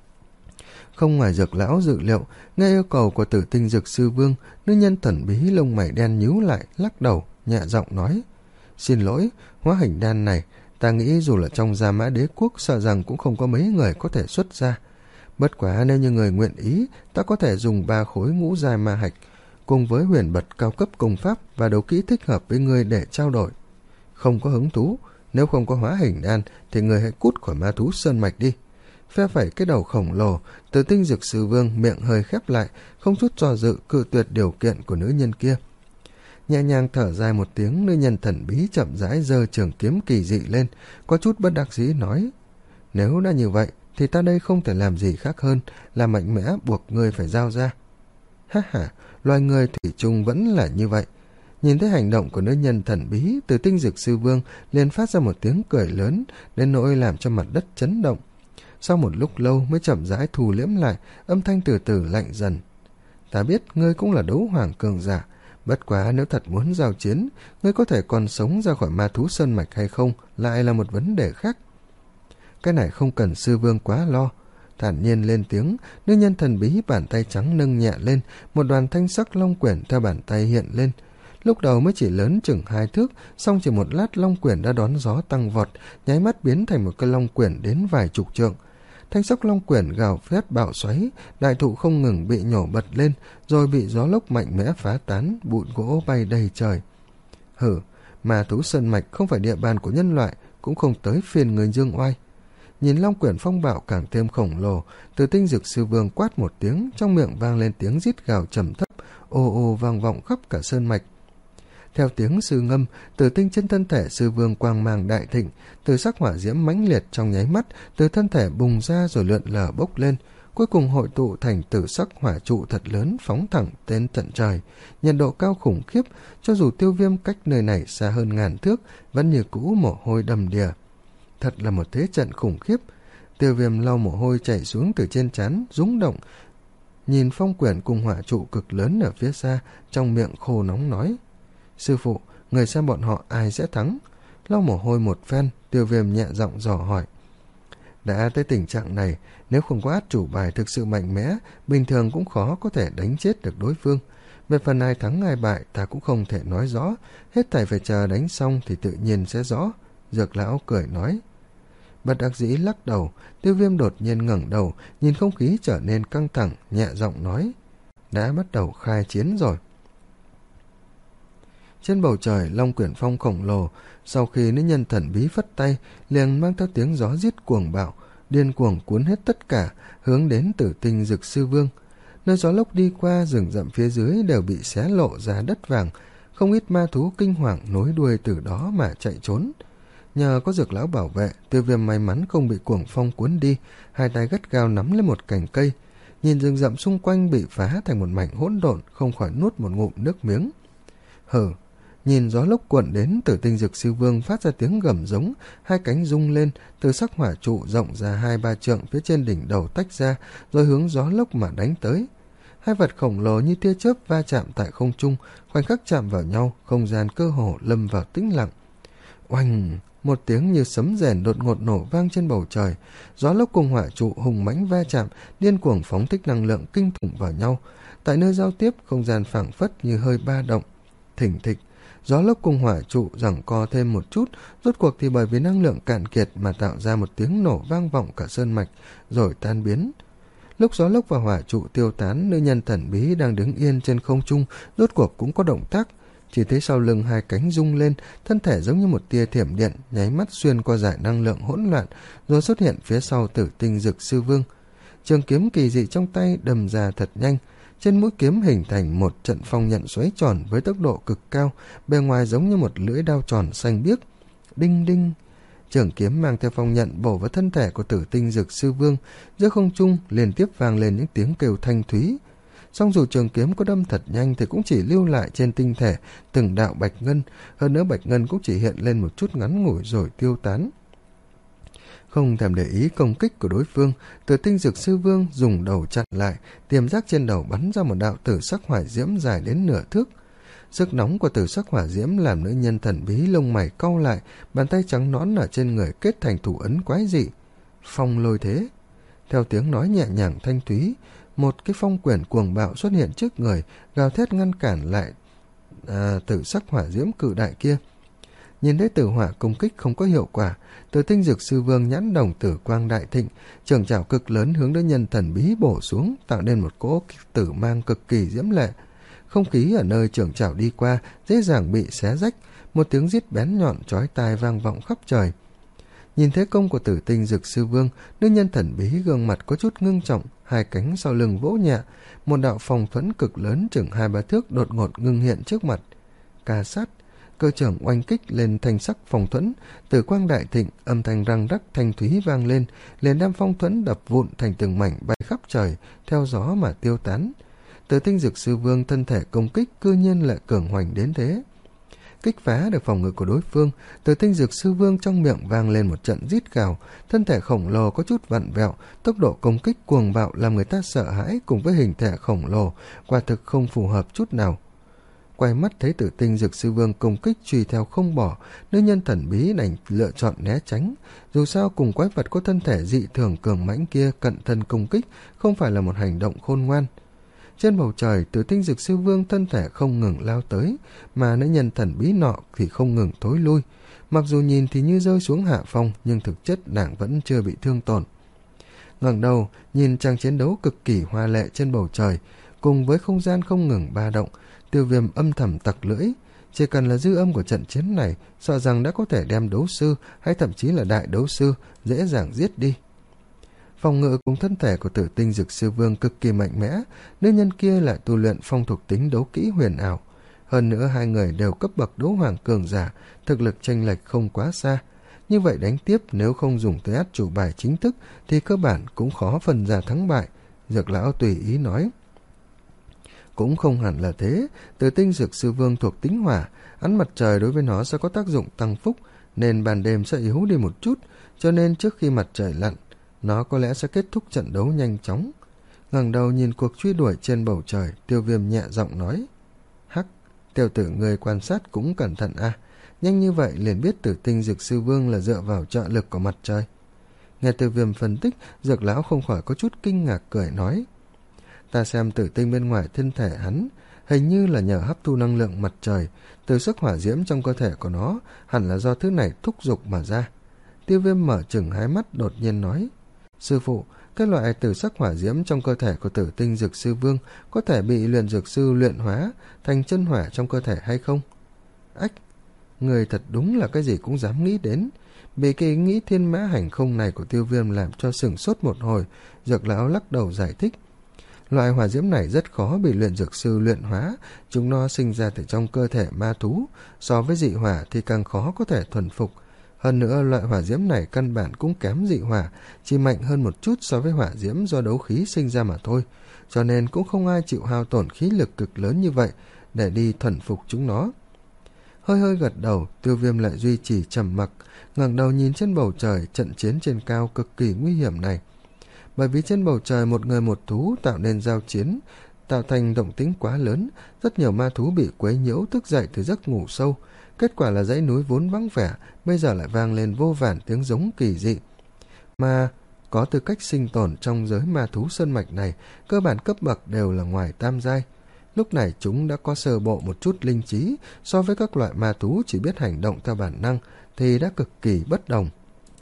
Không ngoài Dược lão dự liệu, nghe yêu cầu của Tử Tinh Dược Sư Vương, nữ nhân thần bí lông mày đen nhíu lại, lắc đầu, nhẹ giọng nói, xin lỗi, hóa hình đan này, ta nghĩ dù là trong Gia Mã Đế Quốc sợ rằng cũng không có mấy người có thể xuất ra. Bất quá nếu như người nguyện ý, ta có thể dùng ba khối ngũ giai ma hạch, cùng với huyền bật cao cấp công pháp và đấu kỹ thích hợp với ngươi để trao đổi. Không có hứng thú, nếu không có hóa hình đan thì người hãy cút khỏi ma thú sơn mạch đi. Phe phẩy cái đầu khổng lồ, Tử Tinh Dược Sư Vương miệng hơi khép lại, không chút do dự cự tuyệt điều kiện của nữ nhân kia. Nhẹ nhàng thở dài một tiếng, nữ nhân thần bí chậm rãi giơ trường kiếm kỳ dị lên, có chút bất đắc dĩ nói, nếu đã như vậy thì ta đây không thể làm gì khác hơn là mạnh mẽ buộc ngươi phải giao ra. Ha ha, loài người thủy chung vẫn là như vậy. Nhìn thấy hành động của nữ nhân thần bí, Tử Tinh Dược Sư Vương liền phát ra một tiếng cười lớn, đến nỗi làm cho mặt đất chấn động. Sau một lúc lâu mới chậm rãi thu liễm lại, âm thanh từ từ lạnh dần. Ta biết ngươi cũng là đấu hoàng cường giả, bất quá nếu thật muốn giao chiến, ngươi có thể còn sống ra khỏi ma thú sơn mạch hay không lại là một vấn đề khác. Cái này không cần sư vương quá lo. Thản nhiên lên tiếng, nữ nhân thần bí bàn tay trắng nâng nhẹ lên, một đoàn thanh sắc long quyển theo bàn tay hiện lên. Lúc đầu mới chỉ lớn chừng hai thước, xong chỉ một lát long quyển đã đón gió tăng vọt, nháy mắt biến thành một cái long quyển đến vài chục trượng. Thanh sắc long quyển gào phét bạo xoáy, đại thụ không ngừng bị nhổ bật lên, rồi bị gió lốc mạnh mẽ phá tán, bụi gỗ bay đầy trời. Hử, mà thú sơn mạch không phải địa bàn của nhân loại, cũng không tới phiền người dương oai. Nhìn long quyển phong bạo càng thêm khổng lồ, Tử Tinh Dược Sư Vương quát một tiếng, trong miệng vang lên tiếng rít gào trầm thấp, ồ ồ vang vọng khắp cả sơn mạch. Theo tiếng sư ngâm, Tử Tinh trên thân thể sư vương quang mang đại thịnh, từ sắc hỏa diễm mãnh liệt trong nháy mắt, từ thân thể bùng ra rồi lượn lờ bốc lên, cuối cùng hội tụ thành tử sắc hỏa trụ thật lớn phóng thẳng đến tận trời, nhiệt độ cao khủng khiếp, cho dù Tiêu Viêm cách nơi này xa hơn ngàn thước, vẫn như cũ mồ hôi đầm đìa. Thật là một thế trận khủng khiếp. Tiêu Viêm lau mồ hôi chảy xuống từ trên trán, rúng động, nhìn phong quyển cùng hỏa trụ cực lớn ở phía xa, trong miệng khô nóng nói, sư phụ, người xem bọn họ ai sẽ thắng? Lau mồ hôi một phen, Tiêu Viêm nhẹ giọng dò hỏi. Đã tới tình trạng này, nếu không có át chủ bài thực sự mạnh mẽ, bình thường cũng khó có thể đánh chết được đối phương. Về phần ai thắng ai bại, ta cũng không thể nói rõ, hết thảy phải chờ đánh xong thì tự nhiên sẽ rõ. Dược lão cười nói. Bất đắc dĩ lắc đầu, Tiêu Viêm đột nhiên ngẩng đầu, nhìn không khí trở nên căng thẳng, nhẹ giọng nói, đã bắt đầu khai chiến rồi. Trên bầu trời, long quyển phong khổng lồ, sau khi nữ nhân thần bí phất tay, liền mang theo tiếng gió giết cuồng bạo, điên cuồng cuốn hết tất cả, hướng đến Tử Tinh Dược Sư Vương. Nơi gió lốc đi qua, rừng rậm phía dưới đều bị xé lộ ra đất vàng, không ít ma thú kinh hoàng nối đuôi từ đó mà chạy trốn. Nhờ có Dược lão bảo vệ, Tiêu Viêm may mắn không bị cuồng phong cuốn đi, hai tay gắt gao nắm lấy một cành cây. Nhìn rừng rậm xung quanh bị phá thành một mảnh hỗn độn, không khỏi nuốt một ngụm nước miếng. Hừ, nhìn gió lốc cuộn đến, Tử Tinh Dược Sư Vương phát ra tiếng gầm giống, hai cánh rung lên, từ sắc hỏa trụ rộng ra hai ba trượng phía trên đỉnh đầu tách ra, rồi hướng gió lốc mà đánh tới. Hai vật khổng lồ như tia chớp va chạm tại không trung, khoảnh khắc chạm vào nhau, không gian cơ hồ lâm vào tĩnh lặng. Oanh! Một tiếng như sấm rền đột ngột nổ vang trên bầu trời, gió lốc cùng hỏa trụ hùng mãnh va chạm, điên cuồng phóng thích năng lượng kinh khủng vào nhau. Tại nơi giao tiếp, không gian phảng phất như hơi ba động. Thỉnh thịch, gió lốc cùng hỏa trụ giằng co thêm một chút, rốt cuộc thì bởi vì năng lượng cạn kiệt mà tạo ra một tiếng nổ vang vọng cả sơn mạch, rồi tan biến. Lúc gió lốc và hỏa trụ tiêu tán, nữ nhân thần bí đang đứng yên trên không trung rốt cuộc cũng có động tác. Chỉ thấy sau lưng hai cánh rung lên, thân thể giống như một tia thiểm điện nháy mắt xuyên qua dải năng lượng hỗn loạn, rồi xuất hiện phía sau Tử Tinh Dược Sư Vương. Trường kiếm kỳ dị trong tay đâm ra thật nhanh, trên mũi kiếm hình thành một trận phong nhận xoáy tròn với tốc độ cực cao, bề ngoài giống như một lưỡi đao tròn xanh biếc. Đinh đinh, trường kiếm mang theo phong nhận bổ vào thân thể của Tử Tinh Dược Sư Vương, giữa không trung liên tiếp vang lên những tiếng kêu thanh thúy. Song dù trường kiếm có đâm thật nhanh thì cũng chỉ lưu lại trên tinh thể từng đạo bạch ngân, hơn nữa bạch ngân cũng chỉ hiện lên một chút ngắn ngủi rồi tiêu tán. Không thèm để ý công kích của đối phương, Tử Tinh Dược Sư Vương dùng đầu chặn lại, tiềm giác trên đầu bắn ra một đạo tử sắc hỏa diễm dài đến nửa thước. Sức nóng của tử sắc hỏa diễm làm nữ nhân thần bí lông mày cau lại, bàn tay trắng nõn ở trên người kết thành thủ ấn quái dị. Phong lôi thế. Theo tiếng nói nhẹ nhàng thanh thúy, một cái phong quyển cuồng bạo xuất hiện trước người, gào thét ngăn cản lại à, tử sắc hỏa diễm cự đại kia. Nhìn thấy tử hỏa công kích không có hiệu quả, Tử Tinh Dược Sư Vương nhãn đồng tử quang đại thịnh, trường chảo cực lớn hướng đến nhân thần bí bổ xuống, tạo nên một cỗ tử mang cực kỳ diễm lệ. Không khí ở nơi trường chảo đi qua dễ dàng bị xé rách, một tiếng rít bén nhọn chói tai vang vọng khắp trời. Nhìn thế công của Tử Tinh Dược Sư Vương, nữ nhân thần bí gương mặt có chút ngưng trọng, hai cánh sau lưng vỗ nhẹ, một đạo phòng thuẫn cực lớn chừng hai ba thước đột ngột ngưng hiện trước mặt. Ca sát, cơ trưởng oanh kích lên thanh sắc phòng thuẫn, tử quang đại thịnh, âm thanh răng rắc thanh thúy vang lên, liền đem phong thuẫn đập vụn thành từng mảnh bay khắp trời, theo gió mà tiêu tán. Tử Tinh Dược Sư Vương thân thể công kích cư nhiên lại cường hoành đến thế. Kích phá được phòng ngự của đối phương, Tử Tinh Dược Sư Vương trong miệng vang lên một trận rít gào, thân thể khổng lồ có chút vặn vẹo, tốc độ công kích cuồng bạo làm người ta sợ hãi, cùng với hình thể khổng lồ, quả thực không phù hợp chút nào. Quay mắt thấy Tử Tinh Dược Sư Vương công kích truy theo không bỏ, nữ nhân thần bí đành lựa chọn né tránh. Dù sao cùng quái vật có thân thể dị thường cường mãnh kia cận thân công kích không phải là một hành động khôn ngoan. Trên bầu trời, Tử Tinh Dược Sư Vương thân thể không ngừng lao tới, mà nữ nhân thần bí nọ thì không ngừng thối lui. Mặc dù nhìn thì như rơi xuống hạ phong, nhưng thực chất nàng vẫn chưa bị thương tổn. Ngẩng đầu, nhìn trang chiến đấu cực kỳ hoa lệ trên bầu trời, cùng với không gian không ngừng ba động, Tiêu Viêm âm thầm tặc lưỡi. Chỉ cần là dư âm của trận chiến này, sợ rằng đã có thể đem đấu sư hay thậm chí là đại đấu sư dễ dàng giết đi. Phòng ngự cùng thân thể của Tử Tinh Dược Sư Vương cực kỳ mạnh mẽ, nữ nhân kia lại tu luyện phong thuộc tính đấu kỹ huyền ảo. Hơn nữa hai người đều cấp bậc đấu hoàng cường giả, thực lực chênh lệch không quá xa. Như vậy đánh tiếp nếu không dùng tới át chủ bài chính thức thì cơ bản cũng khó phân ra thắng bại. Dược lão tùy ý nói. Cũng không hẳn là thế, Tử Tinh Dược Sư Vương thuộc tính hỏa, ánh mặt trời đối với nó sẽ có tác dụng tăng phúc, nên ban đêm sẽ yếu đi một chút, cho nên trước khi mặt trời lặn, nó có lẽ sẽ kết thúc trận đấu nhanh chóng. Ngẩng đầu nhìn cuộc truy đuổi trên bầu trời, Tiêu Viêm nhẹ giọng nói. Hắc, tiểu tử người quan sát cũng cẩn thận a, nhanh như vậy liền biết Tử Tinh Dược Sư Vương là dựa vào trợ lực của mặt trời. Nghe Tiêu Viêm phân tích, Dược lão không khỏi có chút kinh ngạc cười nói. Ta xem tử tinh bên ngoài thân thể hắn, hình như là nhờ hấp thu năng lượng mặt trời, từ sức hỏa diễm trong cơ thể của nó, hẳn là do thứ này thúc giục mà ra. Tiêu Viêm mở chừng hai mắt đột nhiên nói. Sư phụ, cái loại tử sắc hỏa diễm trong cơ thể của Tử Tinh Dược Sư Vương có thể bị luyện dược sư luyện hóa thành chân hỏa trong cơ thể hay không? Ách, người thật đúng là cái gì cũng dám nghĩ đến. Bị cái ý nghĩ thiên mã hành không này của Tiêu Viêm làm cho sửng sốt một hồi, Dược lão lắc đầu giải thích. Loại hỏa diễm này rất khó bị luyện dược sư luyện hóa, chúng nó sinh ra từ trong cơ thể ma thú, so với dị hỏa thì càng khó có thể thuần phục. Hơn nữa, loại hỏa diễm này căn bản cũng kém dị hỏa, chỉ mạnh hơn một chút so với hỏa diễm do đấu khí sinh ra mà thôi, cho nên cũng không ai chịu hao tổn khí lực cực lớn như vậy để đi thuần phục chúng nó. Hơi hơi gật đầu, Tiêu Viêm lại duy trì trầm mặc, ngẩng đầu nhìn trên bầu trời trận chiến trên cao cực kỳ nguy hiểm này. Bởi vì trên bầu trời một người một thú tạo nên giao chiến, tạo thành động tĩnh quá lớn, rất nhiều ma thú bị quấy nhiễu thức dậy từ giấc ngủ sâu. Kết quả là dãy núi vốn vắng vẻ, bây giờ lại vang lên vô vàn tiếng giống kỳ dị. Mà có tư cách sinh tồn trong giới ma thú sơn mạch này, cơ bản cấp bậc đều là ngoài tam giai. Lúc này chúng đã có sơ bộ một chút linh trí, so với các loại ma thú chỉ biết hành động theo bản năng thì đã cực kỳ bất đồng.